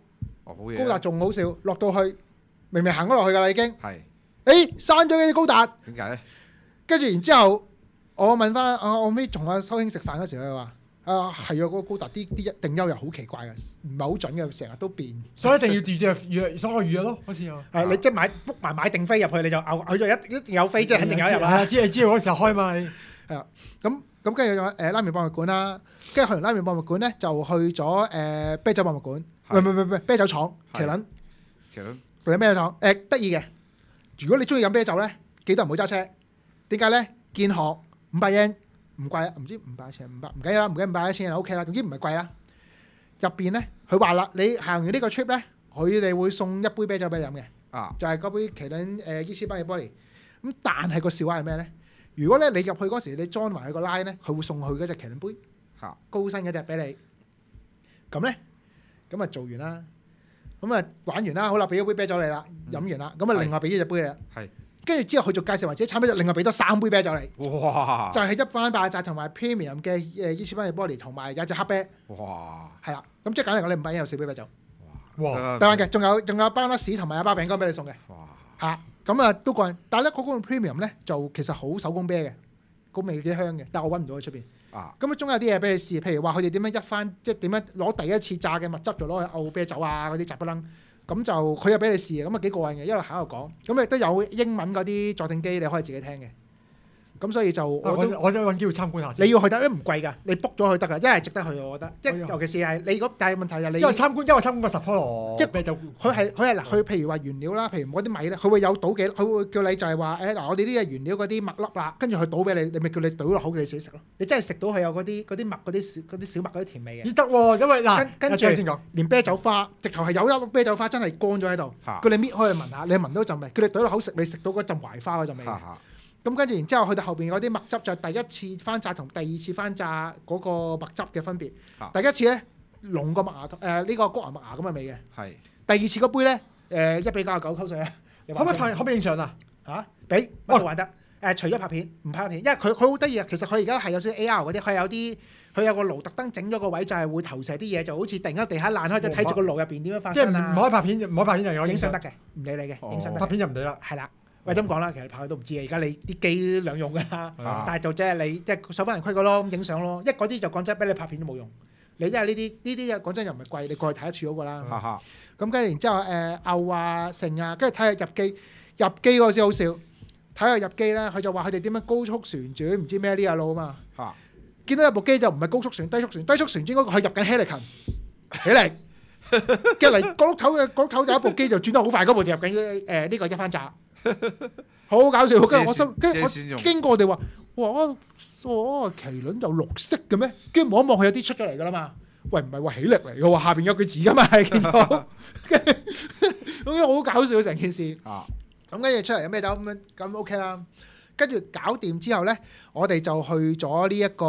好嘢。 高達仲好笑，落到去明明行咗落去㗎啦已經， 係刪咗嘅高達， 點解咧？ 跟住然之後我問翻我尾同阿修兄食飯嗰時，佢話係啊，嗰個高達啲定優又好奇怪嘅，唔係好準嘅，成日都變， 所以一定要預所謂預約咯，好似係你即係book 買定飛入去你就佢就一定有飛，即係肯定有入啦。 係知嗰時候開嘛你。 係啊，咁跟住拉麵博物館啦，跟住去完拉麵博物館咧，就去咗啤酒博物館，唔係啤酒廠，麒麟啤酒廠得意嘅。如果你中意飲啤酒咧，記得唔好揸車。點解咧？見學500yen唔貴啊，唔知500錢500唔緊要啦，唔緊500-1000就 OK 啦。總之唔係貴啦。入邊咧，佢話啦，你行完呢個 trip 咧，佢哋會送一杯啤酒俾你飲嘅，就係嗰杯麒麟伊斯班嘅玻璃。咁但係個笑話係咩咧？如果咧你入去嗰時，你 join 埋佢個 line 咧，佢會送佢嗰隻麒麟杯，高身嗰隻俾你。咁咧，咁啊做完啦，咁啊玩完啦，好啦，俾咗杯啤酒你啦，飲完啦，咁啊另外俾咗隻杯你啦。跟住之後佢仲介紹或者產品就另外俾多3杯啤酒你。哇！就係一班爆炸同埋 premium 嘅伊斯班嘅玻璃，同埋有隻黑啤。哇！係啦，咁即係簡單講，你500yen有4杯啤酒。哇！得嘅，仲有包粒屎同埋一包餅乾俾你送嘅。哇！嚇！咁啊都過癮，但係咧嗰個 premium 咧就其實好手工啤嘅，個味幾香嘅，但係我揾唔到喺出邊。咁啊，中有啲嘢俾你試，譬如話佢哋點樣一番，即係點樣攞第一次榨嘅蜜汁就攞去漚啤酒啊嗰啲雜不楞，咁就佢又俾你試，咁啊幾過癮嘅，一路行一路講，咁亦都有英文嗰啲助聽機，你可以自己聽嘅。咁所以就我想揾機會參觀下先。 你要去得，因為唔貴㗎，你 book 咗去得㗎，一係值得去我覺得。即係尤其是係你嗰，但係問題係你因為參觀過Sapporo啤酒， 佢係嗱，佢譬如話原料啦，譬如嗰啲米咧，佢會有倒幾，佢會叫你就係話嗱，我哋呢啲係原料嗰啲麥粒啦，跟住佢倒俾你，你咪叫你倒落口，叫你自己食咯。你真係食到佢有嗰啲麥嗰啲小麥嗰啲甜味嘅。 咦得喎，因為嗱， 跟住先講，連啤酒花，直頭係有一粒啤酒花真係乾咗喺度，叫你搣開去聞下，你聞到陣味，叫你倒落口食，你食到嗰陣槐花嗰陣味。咁跟住然之後去到後邊嗰啲麥汁就第一次翻榨同第二次翻榨嗰個麥汁嘅分別。第一次咧濃過麥芽呢個谷芽麥芽咁嘅味嘅。係。第二次嗰杯咧1比99溝水啊！ 可唔可以影相啊？ 嚇，俾乜都玩得。除咗拍片唔拍片，因為佢好得意啊。其實佢而家係有少少 AR 嗰啲，佢有個爐特登整咗個位，就係會投射啲嘢，就好似突然間地下爛開咗，睇住個爐入邊點樣發生啊！ 即係唔可以拍片，唔可以拍片就有影相得嘅，唔理你嘅，影相得。 拍片就唔理啦。 係啦。喂，咁講啦，其實拍佢都唔知嘅，而家你啲機兩用㗎啦，但係就即係你即係守翻人規矩咯，咁影相咯。一嗰啲就講真，俾你拍片都冇用。你因為呢啲講真又唔係貴，你過去睇一次嗰個啦。咁跟住然之後牛啊成啊，跟住睇下入機嗰個先好笑。睇下入機咧，佢就話佢哋點樣高速旋轉，唔知咩呢啊路啊嘛。見到有部機就唔係高速旋，低速旋轉嗰個係入緊 Helican 起嚟。嘅嚟嗰碌頭有一部機就轉得好快，嗰部就入緊呢個一番炸。好搞笑，跟住我經過我哋話，哇！麒麟有綠色嘅咩？跟住望一望佢有啲出咗嚟㗎啦嘛。喂，唔係話起力嚟嘅喎，下邊有句字㗎嘛，係見到。咁樣好搞笑成件事。咁跟住出嚟有咩酒咁 OK 啦。跟住搞掂之後咧，我哋就去咗呢一個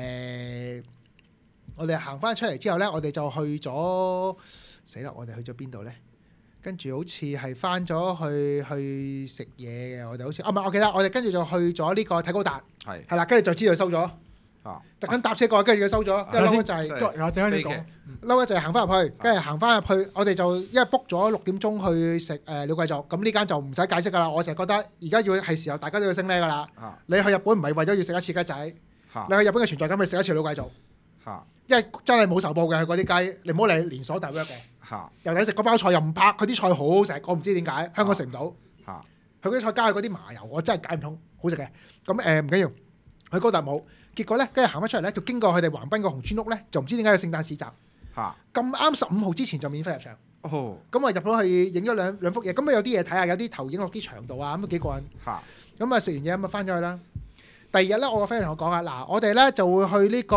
我哋行翻出嚟之後咧，我哋就去咗死啦！我哋去咗邊度咧？跟住好似係翻咗去食嘢嘅，我哋好似唔係，我記得我哋跟住就去咗呢個睇高達，係啦，跟住就知道收咗，特登搭車過去，跟住佢收咗，跟住嬲就係嬲就係行翻入去，跟住行翻入去，我哋就因為 book 咗6點鐘去食鳥貴族，咁呢間就唔使解釋㗎啦。我成日覺得而家要係時候，大家都要升呢㗎啦。你去日本唔係為咗要食一次雞仔，你去日本嘅存在感咪食一次鳥貴族，因為真係冇仇報嘅佢嗰啲雞，你唔好理連鎖大 work 嘅。又抵食嗰包菜又唔拍，佢啲菜好好食，我唔知點解香港食唔到。佢嗰啲菜加佢嗰啲麻油，我真係解唔通，好食嘅。咁唔緊要，去高達冇。結果咧，跟住行翻出嚟咧，就經過佢哋橫濱個紅村屋咧，就唔知點解有聖誕市集。咁啱15號之前就免費入場。咁我入咗去影咗兩幅嘢，咁啊有啲嘢睇下，有啲投影落啲牆度啊，咁都幾過癮。咁啊食完嘢咁啊翻咗去啦。第二日咧，我個 friend 同我講啊，嗱，我哋咧就會去呢個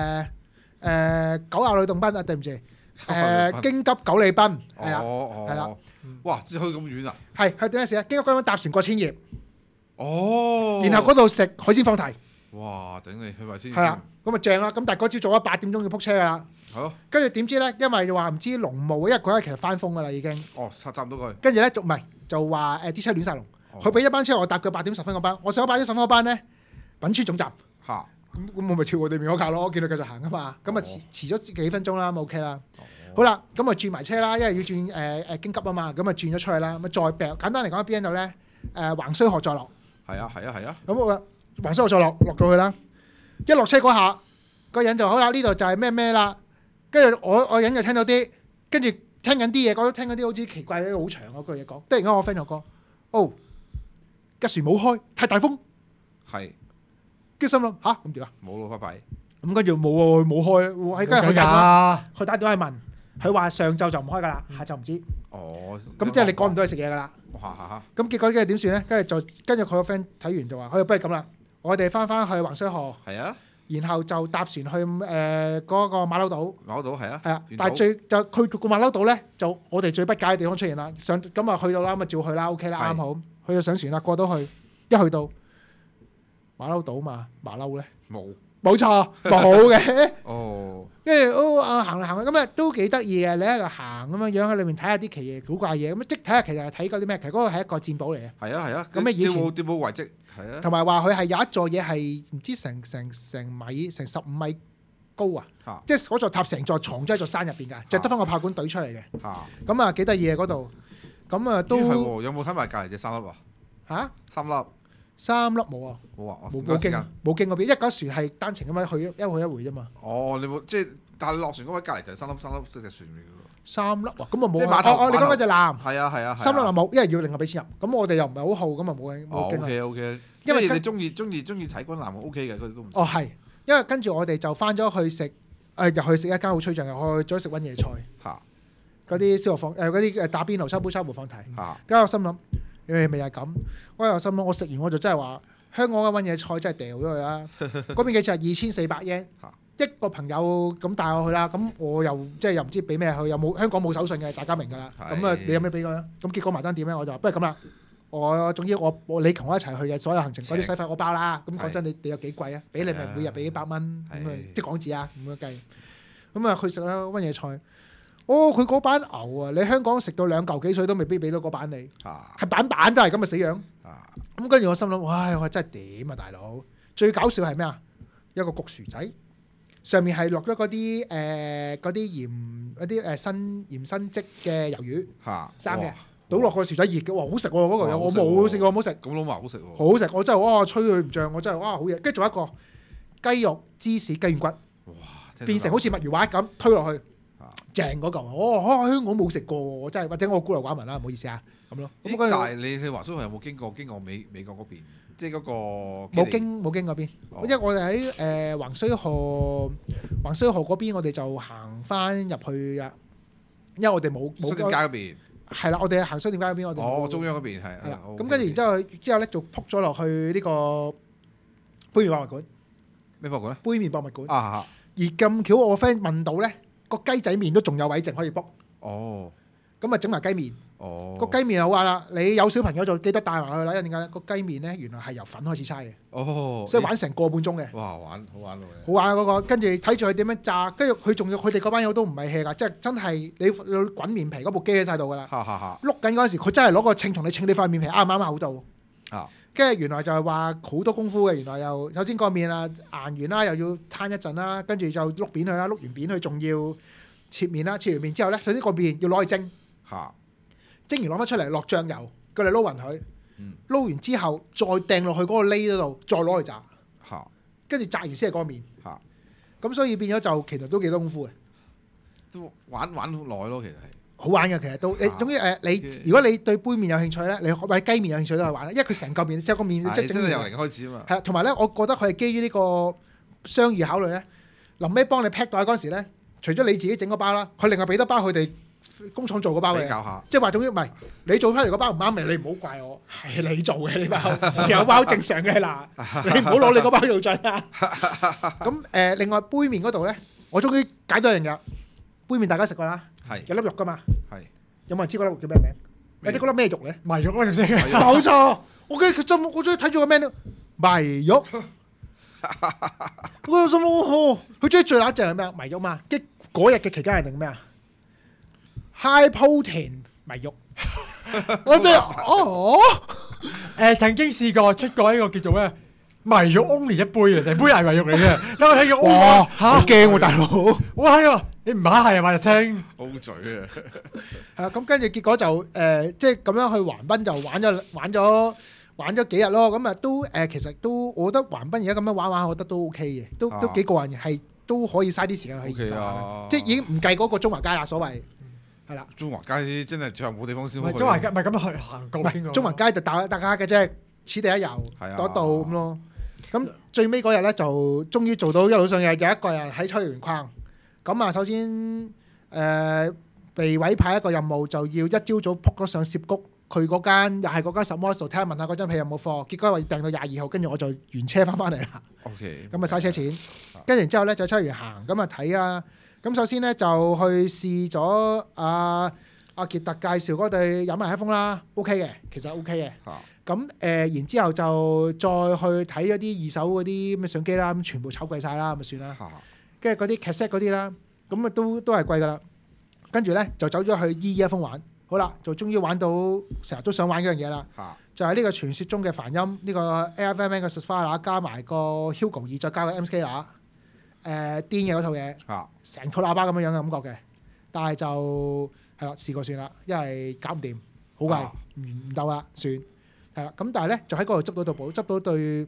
九亞女動賓啊，對唔住。京急九里濱係啦，係啦， 哇！去咁遠啊？ 係去點樣事啊？京急九里濱搭船過千葉， 然後嗰度食海鮮放題。 哇！頂你去埋千葉。 係啦，咁啊正啦。咁但係嗰朝早8點鐘要撲車㗎啦。好。跟住點知咧？因為話唔知龍霧，因為嗰日其實翻風㗎啦已經。 差唔多佢。 跟住咧，就話啲車亂晒龍。佢俾一班車我搭嘅8點10分嗰班，我上咗8點10分嗰班咧，品川總站。咁我咪跳我對面嗰架咯，我見到繼續行啊嘛。咁啊遲咗幾分鐘啦，咁 OK 啦。 好啦，咁啊轉埋車啦，因為要轉京急啊嘛，咁啊轉咗出去啦，咁啊再病。簡單嚟講，邊度咧？橫須賀再落。 係啊。 咁我橫須賀再落到去啦。一落車嗰下，個人就好啦，呢度就係咩咩啦。跟住我人就聽到啲，跟住聽緊啲嘢，覺得聽緊啲好似奇怪嘅好長嗰句嘢講。突然間我 friend 就講：哦，吉船冇開，太大風。 係。 跟住心諗吓，咁點啊？ 冇咯，拜拜。 咁跟住冇開，喺跟住佢打電話去問，佢話上晝就唔開㗎啦，下晝唔知。 哦。 咁即係你趕唔到去食嘢㗎啦。咁結果跟住點算咧？跟住佢個 friend 睇完就話：不如咁啦，我哋翻去橫須賀。係啊。然後就搭船去嗰個馬騮島。馬騮島係啊。係啊，但係去個馬騮島咧，就我哋最不解嘅地方出現啦。咁啊去到啦，咁啊照去啦 ，OK 啦，啱好。去到上船啦，過到去，一去到馬騮島嘛，馬騮咧冇錯，冇嘅。哦。跟住行嚟行去，咁啊都幾得意嘅。你喺度行咁樣樣喺裏面睇下啲奇嘢古怪嘢，咁即睇下其實係睇嗰啲咩？其實嗰個係一個佔寶嚟嘅。係啊。咁啊以前啲寶遺跡係啊。同埋話佢係有一座嘢係唔知成米成15米高啊！即係嗰座塔成座藏咗喺座山入邊㗎，就得翻個炮管懟出嚟嘅。咁啊幾得意嘅嗰度。咁啊都係有冇睇埋隔離隻3粒啊？ 嚇 ？3粒冇啊！冇經嗰邊，一架船係單程咁樣去一回啫嘛。 哦，你冇即係，但係落船嗰位隔離就係3粒隻船嚟嘅喎。 3粒啊，咁啊冇。 即係碼頭。 你講嗰隻艦。 係啊。 3粒啊冇，因為要另外俾錢入。咁我哋又唔係好好，咁啊冇經。 OK。因為你中意睇軍艦 OK 嘅，佢哋都唔。 哦係，因為跟住我哋就翻咗去食，入去食一間好吹脹嘅，去咗食溫野菜。嗰啲燒鵝放嗰啲打邊爐、抽煲、抽盤放題。跟住我心諗。咪係咁，我又心諗，我食完我就真係話香港嘅溫野菜真係掉咗佢啦。嗰邊幾次係2400yen，一個朋友咁帶我去啦。咁我又即係又唔知俾咩佢，又冇香港冇手信嘅，大家明㗎啦。咁啊，你有咩俾佢咧？咁結果埋單點咧？我就話不如咁啦，總之你同我一齊去嘅所有行程嗰啲使費我包啦。咁講真，你有幾貴啊？俾你咪每日俾100蚊咁啊，即係港紙啊咁樣計。咁啊去食啦溫野菜。佢嗰版牛啊！你香港食到2嚿幾水都未必俾到嗰版你，係版都係咁嘅死樣。咁跟住我心諗，唉，我真係點啊，大佬！最搞笑係咩啊？一個焗薯仔，上面係落咗嗰啲鹽嗰啲新漬嘅魷魚生嘅，倒落個薯仔熱嘅，哇！好食喎嗰個嘢，我冇食過，好食。 咁老麻好食喎。 好食，我真係哇吹佢唔脹，我真係哇好嘢。跟住仲有一個雞肉芝士雞軟骨，變成好似墨魚滑咁推落去。正嗰嚿，香港冇食過喎，真係或者我孤陋寡聞啦，唔好意思啊，咁咯。 但係你去橫須賀有冇經過美國嗰邊？即係嗰個冇經嗰邊，因為我哋喺橫須賀嗰邊，我哋就行翻入去啊。因為我哋冇商店街嗰邊。 係啦，我哋行商店街嗰邊，我哋中央嗰邊係。 係啦，咁跟住然之後咧就撲咗落去呢個杯麵博物館。 咩博物館咧？ 杯麵博物館。而咁巧，我個 friend 問到咧。個雞仔麵都仲有位剩可以 book，咁啊整埋雞麵，個雞麵好玩啦！你有小朋友就記得帶埋去啦，因為點解咧？個雞麵咧原來係由粉開始猜嘅，所以玩成個半鐘嘅。哇！好玩嗰個，跟住睇住佢點樣炸，跟住佢哋嗰班友都唔係 hea 㗎，即係真係你滾麵皮嗰部機喺晒度㗎啦。碌緊嗰陣時，佢真係攞個稱同你稱你塊麵皮啱唔啱口度。跟住原來就係話好多功夫嘅，原來又首先個麵啊硬完啦，又要攤一陣啦，跟住就碌扁佢啦，碌完扁佢仲要切麵啦，切完麵之後咧，首先個麵要攞去蒸，蒸完攞翻出嚟落醬油，佢哋撈勻佢，撈完之後再掟落去嗰個瀝嗰度，再攞去炸，跟住炸完先係嗰個麵，咁所以變咗就其實都幾多功夫嘅， 都玩好耐咯，其實係。 好玩嘅，其實都總之如果你對杯麵有興趣咧，你或者雞麵有興趣都去玩啦，因為佢成嚿麵即係個麵即係整由零開始啊嘛。 係啊，同埋咧，我覺得佢係基於呢個商業考慮咧，臨尾幫你 pack 袋嗰陣時咧，除咗你自己整嗰包啦，佢另外俾多包佢哋工廠做嗰包嘅。比較下，即係話總之唔係你做出嚟嗰包唔啱味，你唔好怪我，係你做嘅呢包，有包正常嘅嗱，你唔好攞你嗰包做盡啊。咁另外杯麵嗰度咧，我終於解到一樣嘢，杯麵大家食過啦。有粒肉噶嘛？有冇人知嗰粒肉叫咩名？有啲嗰粒咩肉咧？ 迷肉嗰隻先。 冇錯，我終於睇住個 menu，迷肉。我心諗，佢中意最辣就係咩啊？迷肉嘛。嗰日嘅期間係定咩啊 ？High protein 迷肉。我哋曾經試過出過呢個叫做咩？迷肉 only 一杯嘅，成杯係迷肉嚟嘅。因為睇見哇好驚喎，大佬！哇係啊！ 你唔係係嘛日清？ O 嘴啊！ 係啊，咁跟住結果就即係咁樣去橫濱就玩咗幾日咯。咁啊都其實都我覺得橫濱而家咁樣玩，我覺得都 OK 嘅，都幾過癮嘅，係都可以嘥啲時間去研究下。即係已經唔計嗰個中華街啦，所謂係啦。 中華街真係最後冇地方先去。 中華街唔係咁樣去行過邊個？ 中華街就大家嘅啫，此地一遊，嗰度咁咯。咁最尾嗰日咧就終於做到一路上有一個人喺翠園框。咁啊，首先被委派一個任務，就要一朝早撲咗上涉谷，佢嗰間又係嗰間十摩度睇下問下嗰張被有冇貨。結果話訂到22號，跟住我就原車翻嚟啦。 OK， 咁啊嘥車錢。跟住之後咧就出完行，咁啊睇啊。咁首先咧就去試咗阿傑特介紹嗰對飲埋一風啦 ，OK 嘅，其實 OK 嘅。咁然之後就再去睇嗰啲二手嗰啲咩相機啦，咁全部炒貴晒啦，咁咪算啦。跟住嗰啲 cassette 嗰啲啦，咁啊都係貴噶啦。跟住咧就走咗去 E 一風玩，好啦，就終於玩到成日都想玩嗰樣嘢啦。就係呢個傳説中嘅梵音，呢個 Airvan 嘅 Sapphire 加埋個 Hugo 2，再加個 M Scaler，癲嘅嗰套嘢，成套喇叭咁樣嘅感覺嘅。但係就係啦，試過算啦，因為搞唔掂，好貴，唔夠啦，算係啦。咁但係咧就喺嗰度執到套寶，執到對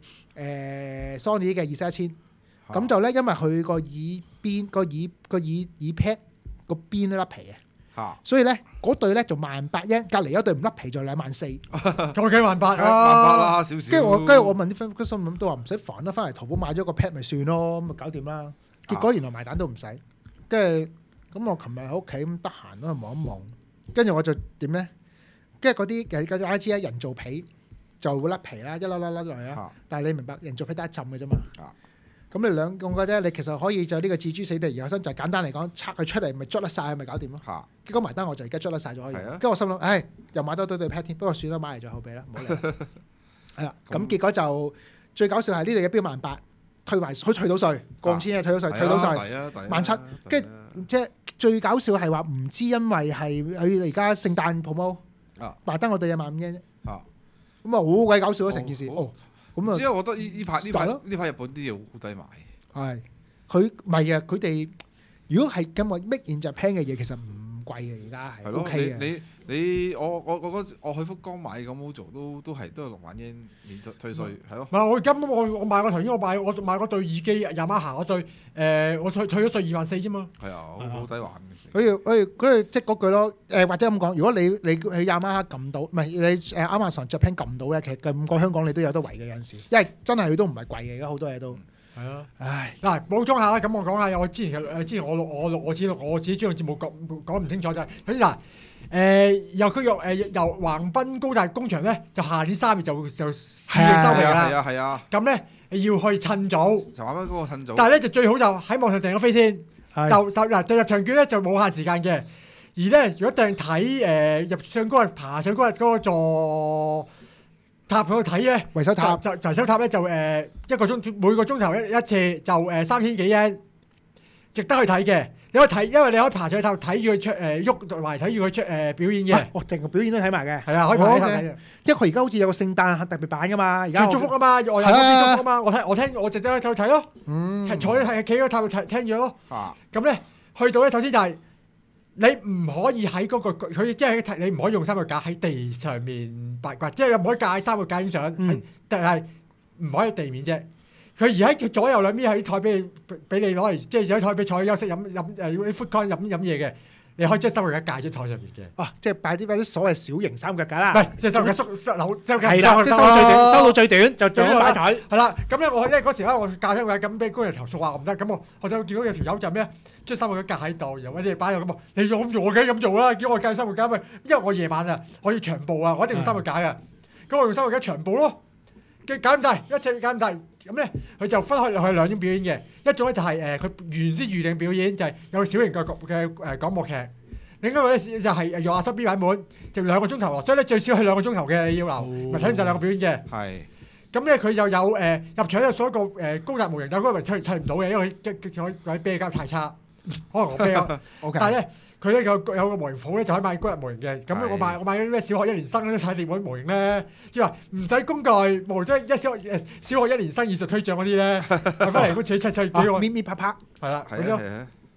Sony 嘅241000。咁就咧，因為佢個耳邊個耳 pad 個邊咧甩皮啊，所以咧嗰對咧就18000yen，隔離有對唔甩皮就24000， 咁幾18000 啦，少少。 跟住我問啲 friend，佢心諗都話唔使煩啦，翻嚟淘寶買咗個 pad 咪算咯，咁咪搞掂啦。結果原來埋單都唔使，跟住咁我琴日喺屋企咁得閒咯，望一望，跟住我就點咧？跟住嗰啲大家知啦，人造皮就會甩皮啦，一粒粒落嚟啦。但係你明白人造皮得一浸嘅啫嘛。咁你兩用嘅啫，你其實可以就呢個置諸死地而後生，就簡單嚟講，拆佢出嚟咪捽得晒，咪搞掂咯。結果埋單我就而家捽得晒咗可以。跟住我心諗，唉，又買多對 pad 添，不過算啦，買嚟做後備啦，唔好理。係啦，咁結果就最搞笑係呢度嘅標18000，佢退到稅，過5000嘅退到稅，17000。跟住即係最搞笑係話唔知因為係佢而家聖誕 promo，埋單我對15000啫。咁啊好鬼搞笑啊成件事。咁啊， 因為我覺得呢排日本啲嘢好低買。係， 佢唔係啊！佢哋如果係咁話 make in Japan 嘅嘢，其實唔貴嘅，而家係 OK 嘅。 我去福岡買個 Mojo 都係6萬yen免退稅，係咯。 唔係我根本我買個頭先我買嗰對耳機Yamaha嗰對我退咗稅24000啫嘛。係啊， 好抵玩。 佢即係嗰句咯。或者咁講，如果你去 Yamaha 撳到，唔係你Amazon Japan 撳到咧，其實撳過香港你都有得圍嘅有陣時，因為真係佢都唔係貴嘅，而家好多嘢都。係啊，唉，嗱補充下啦，咁我講下我之前我自己專項節目講唔清楚就係，首先嗱由橫濱高達工場咧，就下年3月就試用收皮啦。 係啊。 咁咧要去趁早。就橫濱嗰個趁早。但係咧就最好就喺網上訂咗飛先，就入場券咧就冇限時間嘅。而咧如果訂睇入上嗰日爬上嗰日嗰個座塔嗰度睇咧，維修塔就維修塔咧就一個鐘每個鐘頭一次就3000幾yen，值得去睇嘅。你可以睇，因為你可以爬上去塔睇住佢出喐同埋睇住佢出表演嘅。哦，定個表演都睇埋嘅。係啊，可以爬上去睇嘅。因為佢而家好似有個聖誕特別版噶嘛，而家祝福啊嘛，我有祝福啊嘛，我值得去睇咯。坐喺企喺個塔度聽住咯。咁咧去到咧，首先就係你唔可以喺嗰個佢即係你唔可以用3個架喺地上面八卦，即係你唔可以架喺3個架影相，但係唔可以地面啫。佢而喺左右兩邊喺台俾你攞嚟，即係有台俾坐休息飲啲 food con 飲嘢嘅，你可以將3個架架喺台上面嘅。啊，即係擺啲所謂小型3腳架啦。唔係，即係3腳收係啦，即係收到最短就最擺台。係啦，咁咧我嗰時咧我架3個架咁俾工人投訴話我唔得，咁我就見到有條友就咩將3個架架喺度，然後揾啲嘢擺喺度咁啊，你咁做我梗係咁做啦，叫我架3個架咪，因為我夜晚啊我要長步啊，我一定用3個架嘅，咁我用3個架長步咯。嘅搞唔晒，一切搞唔晒，咁咧佢就分開落去2種表演嘅，一種咧就係佢原先預定表演，就係有個小型嘅廣播劇，另一個咧就係用阿叔 B 版本，就2個鐘頭，所以咧最少係2個鐘頭嘅你要留，咪睇唔晒2個表演嘅。係。咁咧佢就有入場有所一個高達模型，但係嗰個咪砌唔到嘅，因為佢啤膠太差，可能我啤膠。OK。但係咧。佢咧有個模型鋪咧就可以買高達模型嘅，咁我買嗰啲咩小學1年生嗰啲踩電嗰啲模型咧，即係話唔使工具模型，即係小學1年生藝術推獎嗰啲咧，買翻嚟好似砌俾我咪咪啪啪，係啦，咁樣。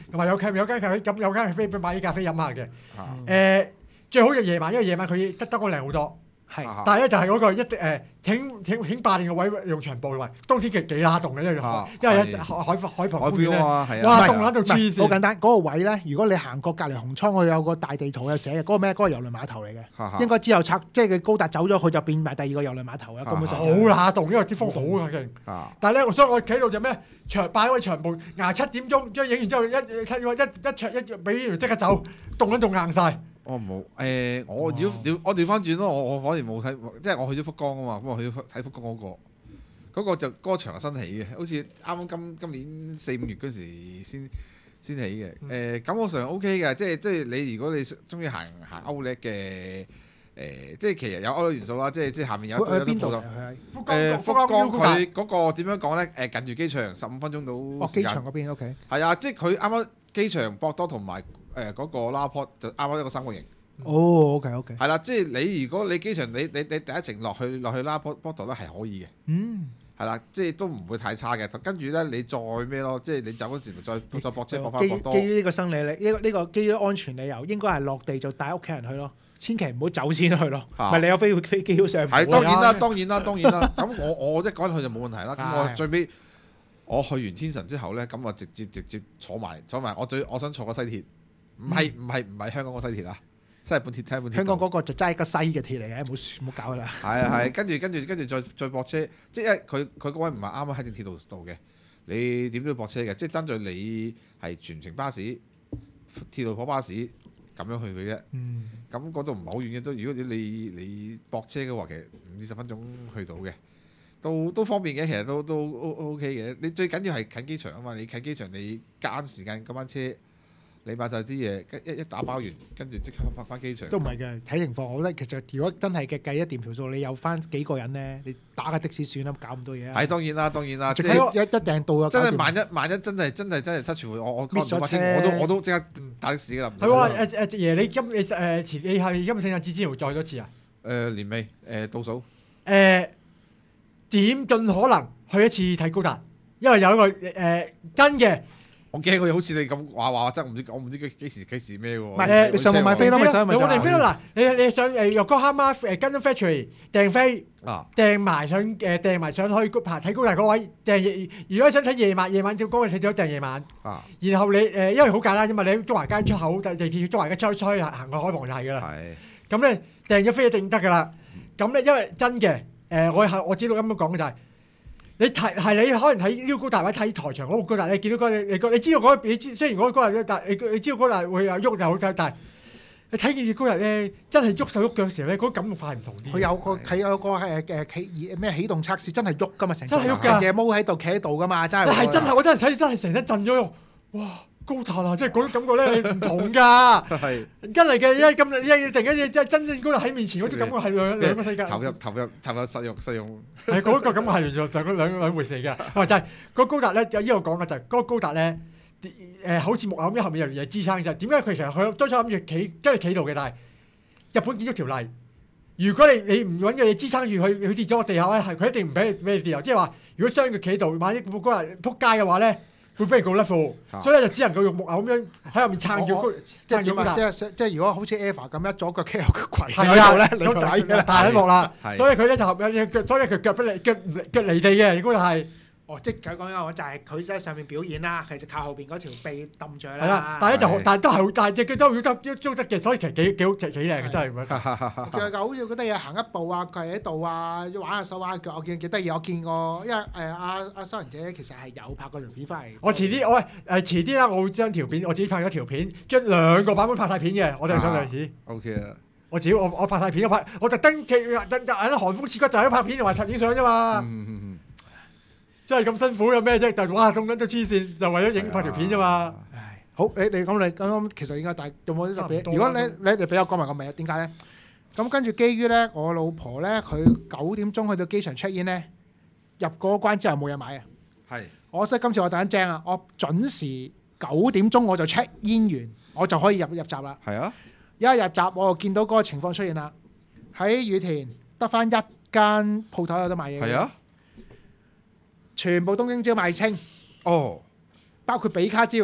同埋有間咖啡咁有間咖啡俾買啲咖啡飲下嘅。 啊最好就夜晚，因為夜晚佢燈光靚好多。 係但係咧就係嗰個請霸定個位用長布，同埋冬天其實幾乸凍嘅，因為海旁海邊啊，係啊， 哇凍撚到黐線。 好簡單，嗰個位咧，如果你行過隔離紅倉，佢有個大地圖有寫嘅，嗰個咩？嗰個郵輪碼頭嚟嘅，應該之後即係佢高達走咗，佢就變埋第二個郵輪碼頭啦。根本上好乸凍，因為啲風好勁。但係咧，所以我企喺度就咩？擺位長布，捱7點鐘，將影完之後一俾完即刻走，凍撚仲硬晒。 我冇我調翻轉咯，我反而冇睇，即係我去咗福岡啊嘛，咁我去咗睇福岡嗰個就嗰個場新起嘅，好似啱啱今年4、5月嗰時先起嘅。感覺上 OK 嘅，即係你如果你中意行Outlet嘅即係其實有Outlet元素啦，即係下面有邊度？福岡佢嗰個點樣講咧？近住機場15分鐘到時間。 機場嗰邊 OK。 係啊，即係佢啱啱機場博多同埋。嗰個拉坡就啱啱一個三角形。 哦，OK。 係啦，即係你如果你機場你第一程落去拉坡度咧係可以嘅。係啦，即係都唔會太差嘅。跟住咧你再咩咯？即係你走嗰時咪再駁車駁翻博多。 基於呢個生理呢個基於安全理由，應該係落地就帶屋企人去咯，千祈唔好走先去咯。唔係你有飛機要上。 係當然啦。咁我一講去就冇問題啦。咁我最尾我去完天神之後咧，咁我直接坐埋。我想坐個西鐵。唔係香港個西鐵啊，西日本鐵香港嗰個就真係個西嘅鐵嚟嘅，唔好搞佢啦。 係，跟住再駁車，即係因為佢嗰位唔係啱啱喺正鐵路度嘅，你點都要駁車嘅，即係爭在你係全程巴士、鐵路火巴士咁樣去嘅啫。咁嗰度唔係好遠嘅，都如果你駁車嘅話，其實5至10分鐘去到嘅，都方便嘅，其實都 OK 嘅。你最緊要係近機場啊嘛，你近機場你夾啱時間嗰班車。你買晒啲嘢，一打包完，跟住即刻翻機場。都唔係嘅，睇情況。我覺得其實如果真係嘅計一掂條數，你有翻幾個人咧，你打個的士算啦，搞咁多嘢。係當然啦， 即係一定到啊！ 真係萬一真係 touch 我 miss 咗車，我都即刻打的士㗎啦。 係喎，爺你你係今聖誕節之前會再多次啊？ 年尾倒數。 點盡可能去一次睇高達，因為有一個真嘅。 我驚佢好似你咁話真，我唔知幾時咩喎？ 唔係你上網買飛咯，咪上網訂飛咯嗱，你上Yokohama Gundam Factory 訂飛，訂埋上去睇高達嗰位訂。如果想睇夜晚照高嘅，你就訂夜晚。然後你因為好簡單啫嘛，你喺中環街出口地鐵中環街出去行個海旁就係㗎啦。咁咧訂咗飛一定得㗎啦。咁咧因為真嘅我知道咁樣講嘅就係。你可能睇呢個高達或者睇台場嗰個高達，你見到你知道雖然嗰個高達但你知道嗰達會有喐就好睇，但係你睇見高達咧真係喐手喐腳嘅時候咧，嗰個感覺快唔同啲。佢有個咩起動測試，真係喐噶嘛，成真係喐㗎，隻毛喺度企喺度噶嘛，真係。係真係，我真係睇真係成身震咗，哇！高達啊，即係嗰種感覺咧，你唔同㗎。係真係嘅，因為突然間即係真正高達喺面前嗰種感覺係兩個世界。投入實用。 係嗰個感覺係完全就係兩回事嚟嘅。就係嗰高達咧，有呢度講嘅就係嗰個高達咧，好似木偶咁，後面有嘢支撐嘅。點解佢其實佢當初諗住真係企度嘅，但係日本建築條例，如果你唔揾嘅嘢支撐住佢跌咗個地下咧，係佢一定唔俾你跌落。即係話，如果將佢企度，萬一部高達撲街嘅話咧。會俾人告甩貨，所以咧就只能夠用木偶咁樣喺入面撐住即係如果好似 Eva 咁一左腳企右腳跪喺度咧，你就睇嘅啦，大得落啦。所以佢咧就所以佢腳離地嘅，如果係。即係講緊就係佢喺上面表演啦，其實靠後邊嗰條臂揼住啦。係啦，但係都係，但係隻腳都得嘅，所以其實幾靚嘅，真係咁樣。佢好似覺得嘢行一步啊，跪喺度啊，玩下手玩下腳，我見幾得意。我見過，因為阿收人姐其實係有拍過條片翻嚟。我遲啲啦，我會將條片我自己拍咗條片，將2個版本拍晒片嘅，我哋上嚟似。 OK 啊！ 我拍晒片，我特登喺寒風刺骨就喺拍片同埋影相啫嘛。真係咁辛苦有咩啫？但係哇，凍緊都黐線，就為咗影拍條片啫嘛。好，你咁其實應該大有冇啲特別？如果你俾我講埋個名，點解咧？咁跟住基於咧，我老婆咧佢9點鐘去到機場 check in 咧，入嗰關之後冇嘢買啊。係。我所以今次我突然間正啊，我準時9點鐘我就 check in 完，我就可以入閘啦。係啊。一入閘我就見到嗰個情況出現啦。喺羽田得翻一間鋪頭有得買嘢。係啊。全部東京蕉賣清，包括比卡蕉，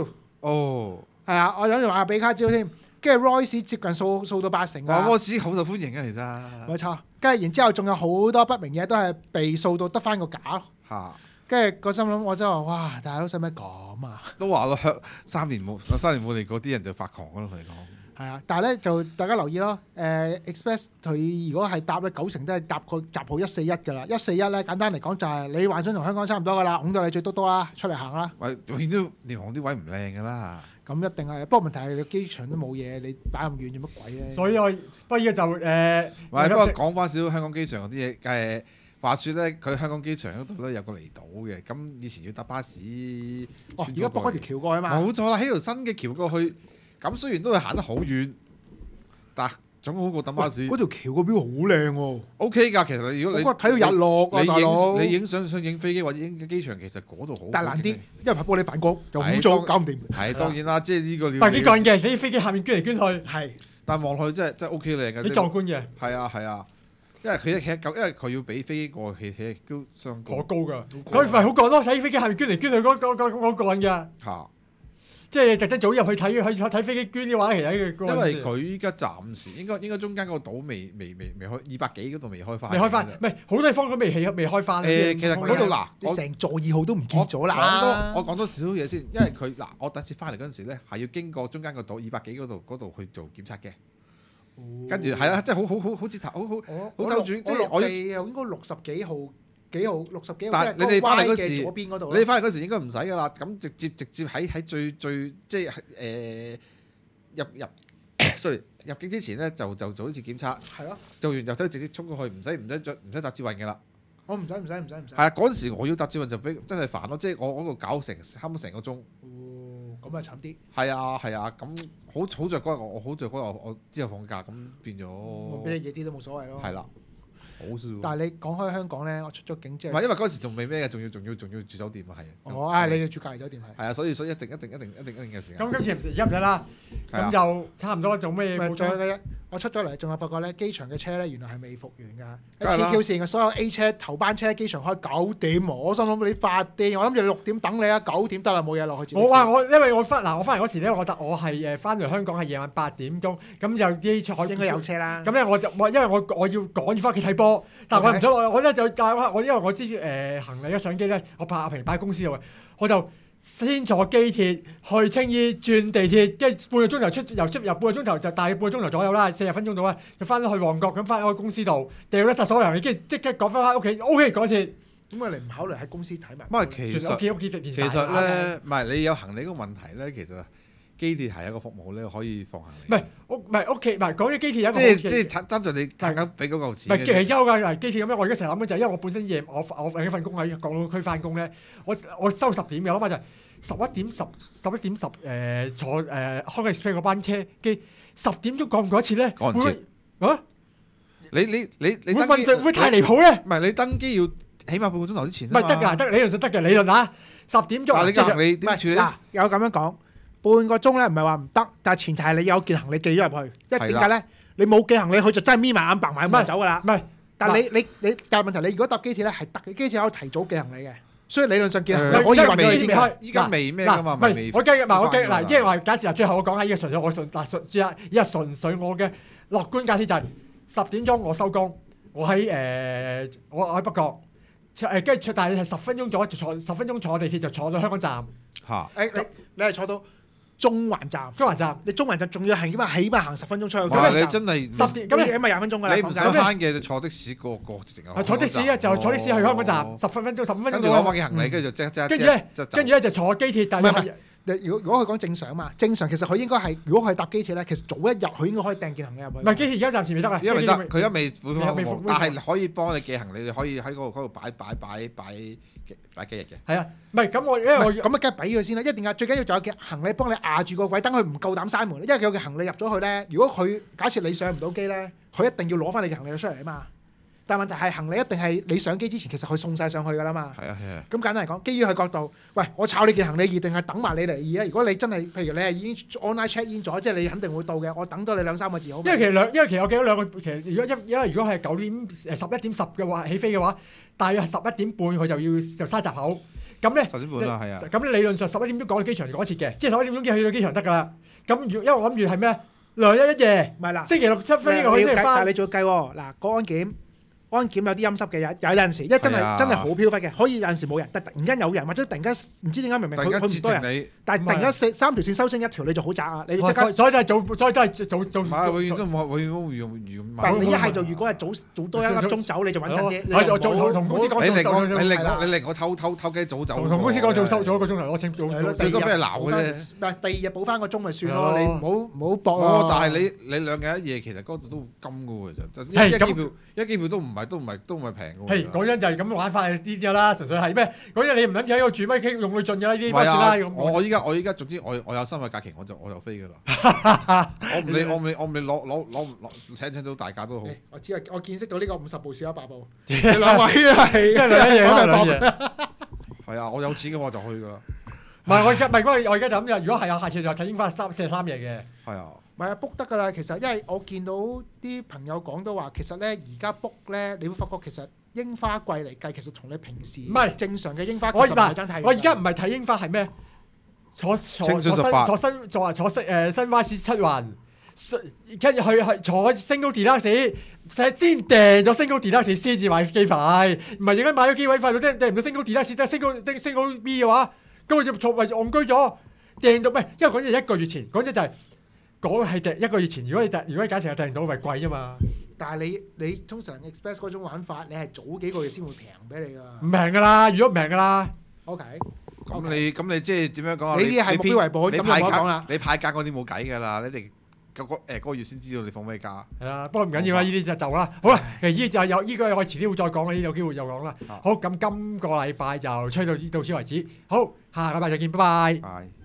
哦， 係啊，我諗住話俾卡招添，跟住 Royce 接近掃到80㗎。 摩斯好受歡迎啊，其實冇錯，跟住然之後仲有好多不明嘢都係被掃到得翻個假咯。 嚇， 跟住個心諗，我真係話哇，大佬使唔使咁啊？ 都話咯，3年冇嚟過啲人就發狂咯，同你講。 係啊，但係咧就大家留意咯。Express 佢如果係搭咧90%都係搭個集號141㗎啦。141咧簡單嚟講就係你幻想同香港差唔多㗎啦，拱到你最多多啦，出嚟行啦。 喂，永遠都廉航啲位唔靚㗎啦。 咁一定係，不過問題係你機場都冇嘢，你擺咁遠做乜鬼咧？ 所以我不過依家就喂，不過講翻少少香港機場嗰啲嘢，話説咧，佢香港機場嗰度咧有個離島嘅，咁以前要搭巴士。 而家駁嗰條橋過去嘛？ 冇錯啦，起條新嘅橋過去，咁雖然都係行得好遠，但總好過等巴士。 嗰條橋個標好靚喎。 O K 㗎，其實你如果你睇到日落啊，大佬。 你影相想影飛機或者影機場，其實嗰度好。 但係難啲，因為係玻璃反光，又污糟，搞唔掂。 係當然啦，即係呢個。 但係幾個人嘅，喺飛機下面捐嚟捐去。 係。 但係望落去真係 O K 靚嘅。 幾壯觀嘅。 係啊，因為佢要俾飛機過去，其實都相高。 好高㗎，佢咪好講咯，喺飛機下面捐嚟捐去嗰個人㗎。 嚇！ 即係特登早入去睇飛機捐嘅話，其實因為佢依家暫時應該中間嗰個島未開200幾嗰度未開翻。 未開翻，唔係好多地方都未開翻。 其實嗰度嗱， 你成座2號都唔見咗啦。 我講多少少嘢先，因為佢嗱，我第一次翻嚟嗰陣時咧，係要經過中間個島200幾嗰度去做檢測嘅。跟住係啦，即係好似好周轉，即係我應該60幾號。60幾號， 但係你哋翻嚟嗰時， 左邊嗰度， 你哋翻嚟嗰時應該唔使噶啦。咁直接喺最即係入境之前咧，就做一次檢測。 係咯。 做完就走直接衝過去，唔使搭捷運嘅啦。 我唔使。係啊，嗰陣時我要搭捷運就真係煩咯，即係我嗰度搞差唔多成個鐘。 哦，咁啊慘啲。 係啊，咁好在嗰日我之後放假，咁變咗。 我俾你夜啲都冇所謂咯。 係啦。 但係你講開香港咧，我出咗境之後， 唔係因為嗰時仲未咩嘅，仲要住酒店啊，係。 哦，你哋住隔離酒店係。 係啊，所以一定嘅時間。 咁今次而家唔使啦，咁就差唔多做咩？ 我出咗嚟，仲有發覺咧，機場嘅車咧原來係未復原㗎。黐 Q 線嘅所有 A 車頭班車機場開9點，我心諗你發癲，我諗住6點等你啊，9點得啦，冇嘢落去。 因為我翻嚟嗰時咧，我係翻嚟香港係夜晚8點鐘，咁就機場應該有車啦。 咁咧因為我要趕住翻屋企睇波，但係我唔想我咧就因為我之前行李嘅相機咧，我怕阿平擺喺公司度，我就先坐機鐵去青衣轉地鐵，跟住半個鐘頭由半個鐘頭就大半個鐘頭左右啦，40分鐘到啦，就翻咗去旺角，咁翻去公司度掉咗晒所有行李，跟住即刻趕翻屋企 ，OK 嗰次。 點解你唔考慮喺公司睇埋？ 唔係其實咧，唔係你有行李嗰個問題咧，其實機鐵係一個服務咧，可以放行李。 唔係屋企，唔係講起機鐵有一個。 即係爭在你夾硬俾嗰嚿錢。 唔係係休㗎，機鐵咁樣。我而家成日諗緊就係因為我本身我另一份工喺港島區翻工咧，我收10點嘅，諗下就係11點10坐香港 Express 嗰班車機10點鐘趕唔趕一次咧？ 趕唔切啊！ 你會太離譜咧？ 唔係你登機要起碼半個鐘頭之前。 唔係得㗎，得理論上得嘅理論啊！10點鐘。 但係你嘅行李點處理？ 有咁樣講。半個鐘咧，唔係話唔得，但係前提係你有件行李寄咗入去。因為點解咧？你冇寄行李，佢就真係眯埋眼白埋咁走㗎啦。 唔係， 但係你但係問題，你如果搭機鐵咧係得嘅，機鐵可以提早寄行李嘅，所以理論上寄行李可以運到先嘅。 依家未咩㗎嘛？ 唔係我驚嗱，即係話假設最後我講下依個純粹我純粹我嘅樂觀假設就係10點鐘我收工，我喺北角，跟住但係10分鐘10分鐘坐地鐵就坐到香港站。 嚇！ 你係坐到中環站，你中環站仲要起碼行10分鐘出去。 哇！你真係 10點咁， 起碼20分鐘㗎啦。 你唔想慳嘅就坐的士個直情。 坐的士啊，就坐的士去香港站15分鐘。跟住攞翻件行李，跟住就跟住咧就坐機鐵，但係如果佢講正常嘛，正常其實佢應該係，如果佢係搭機鐵咧，其實早一日佢應該可以訂件行李入去。 唔係機鐵而家暫時未得啊， 因為得佢而家未恢復，但係可以幫你寄行李，你可以喺嗰度擺幾日嘅。 係啊，唔係咁因為我咁啊，梗係俾佢先啦。一定最緊要仲有件行李幫你壓住個位，等佢唔夠膽閂門。因為佢有件行李入咗去咧，如果佢假設你上唔到機咧，佢一定要攞翻你嘅行李出嚟啊嘛。但問題係行李一定係你上機之前，其實佢送晒上去㗎啦嘛。 係啊。 咁簡單嚟講，基於佢角度，喂，我炒你件行李易定係等埋你嚟易啊？如果你真係，譬如你係已經 online check in 咗，即係你肯定會到嘅，我等多你2-3個字好。 因為其實我記得兩個，其實如果係9點11點10嘅話起飛嘅話，大約11點半佢就要沙閘口。 咁咧 10點半啦，係啊。 咁理論上11點鐘趕到機場就趕一次嘅，即係11點鐘去到機場得㗎啦。咁因為我諗住係咩？2日1夜， 唔係啦， 星期六7飛我先你要計，但係翻。 你仲要計喎。嗱，個安檢有啲陰濕嘅，有陣時，因為真係啊係真係好飄忽嘅，可以有陣時冇人，但突然間有人，或者突然間唔知點解明明突然間截佢唔多人， 停你， 但係突然間3條線收清一條，你就好窄啊！你要即刻， 所以都係早，所以都係早。 唔係永遠都冇，永遠都預但係你一係就如果係早多1粒鐘走，你就穩陣啲。 係我做同公司講你早令我偷雞早走。 同公司講早收咗1個鐘頭，我請早。 最多俾人鬧嘅啫。 唔係第2日補翻個鐘咪算咯，你唔好搏咯。 但係你2日1夜其實嗰度都金嘅喎，其實一機票都唔係平嘅喎。 係講真就係咁玩法係啲啦，純粹係咩？嗰日你唔諗住喺度住咩傾用佢盡嘅呢啲乜算啦。 我依家總之我有3日假期我就飛㗎啦。我唔理攞請到大家都好。 我知啊，我見識到呢個50步笑100步，你2位係一兩嘢。 係啊，我有錢嘅我就去㗎啦。 唔係我而家就諗住，如果係有下次就睇櫻花43夜嘅。 係啊。 唔係啊 book 得㗎啦，其實因為我見到啲朋友講都話，其實咧而家 book 咧，你會發覺其實櫻花季嚟計，其實同你平時唔係正常嘅櫻花其實唔係爭太遠。 我而家唔係睇櫻花係咩？坐新 Sunrise 7環，跟住去坐 Single Deluxe，先訂咗 Single Deluxe 先至買機牌，唔係而家買咗機位費到訂唔到 Single Deluxe，得 Single B 嘅話，咁我就坐咪戇居咗，訂到咩？因為講真1個月前，講真就係。嗰係訂1個月前，如果你假設係訂到，咪貴啫嘛。 但係你通常 Express 嗰種玩法，你係早幾個月先會平俾你㗎。 唔平㗎啦，如果唔平㗎啦。 OK。 咁你即係點樣講啊？ 你啲係目標為本，咁就唔好講啦。 你派價嗰啲冇計㗎啦，你哋嗰個月先知道你放咩價。 係啦，不過唔緊要啦，呢啲就啦。好啦，其實呢就有呢個我遲啲會再講嘅，有機會又講啦。好，咁今個禮拜就吹到此為止。好，下個禮拜再見，拜拜。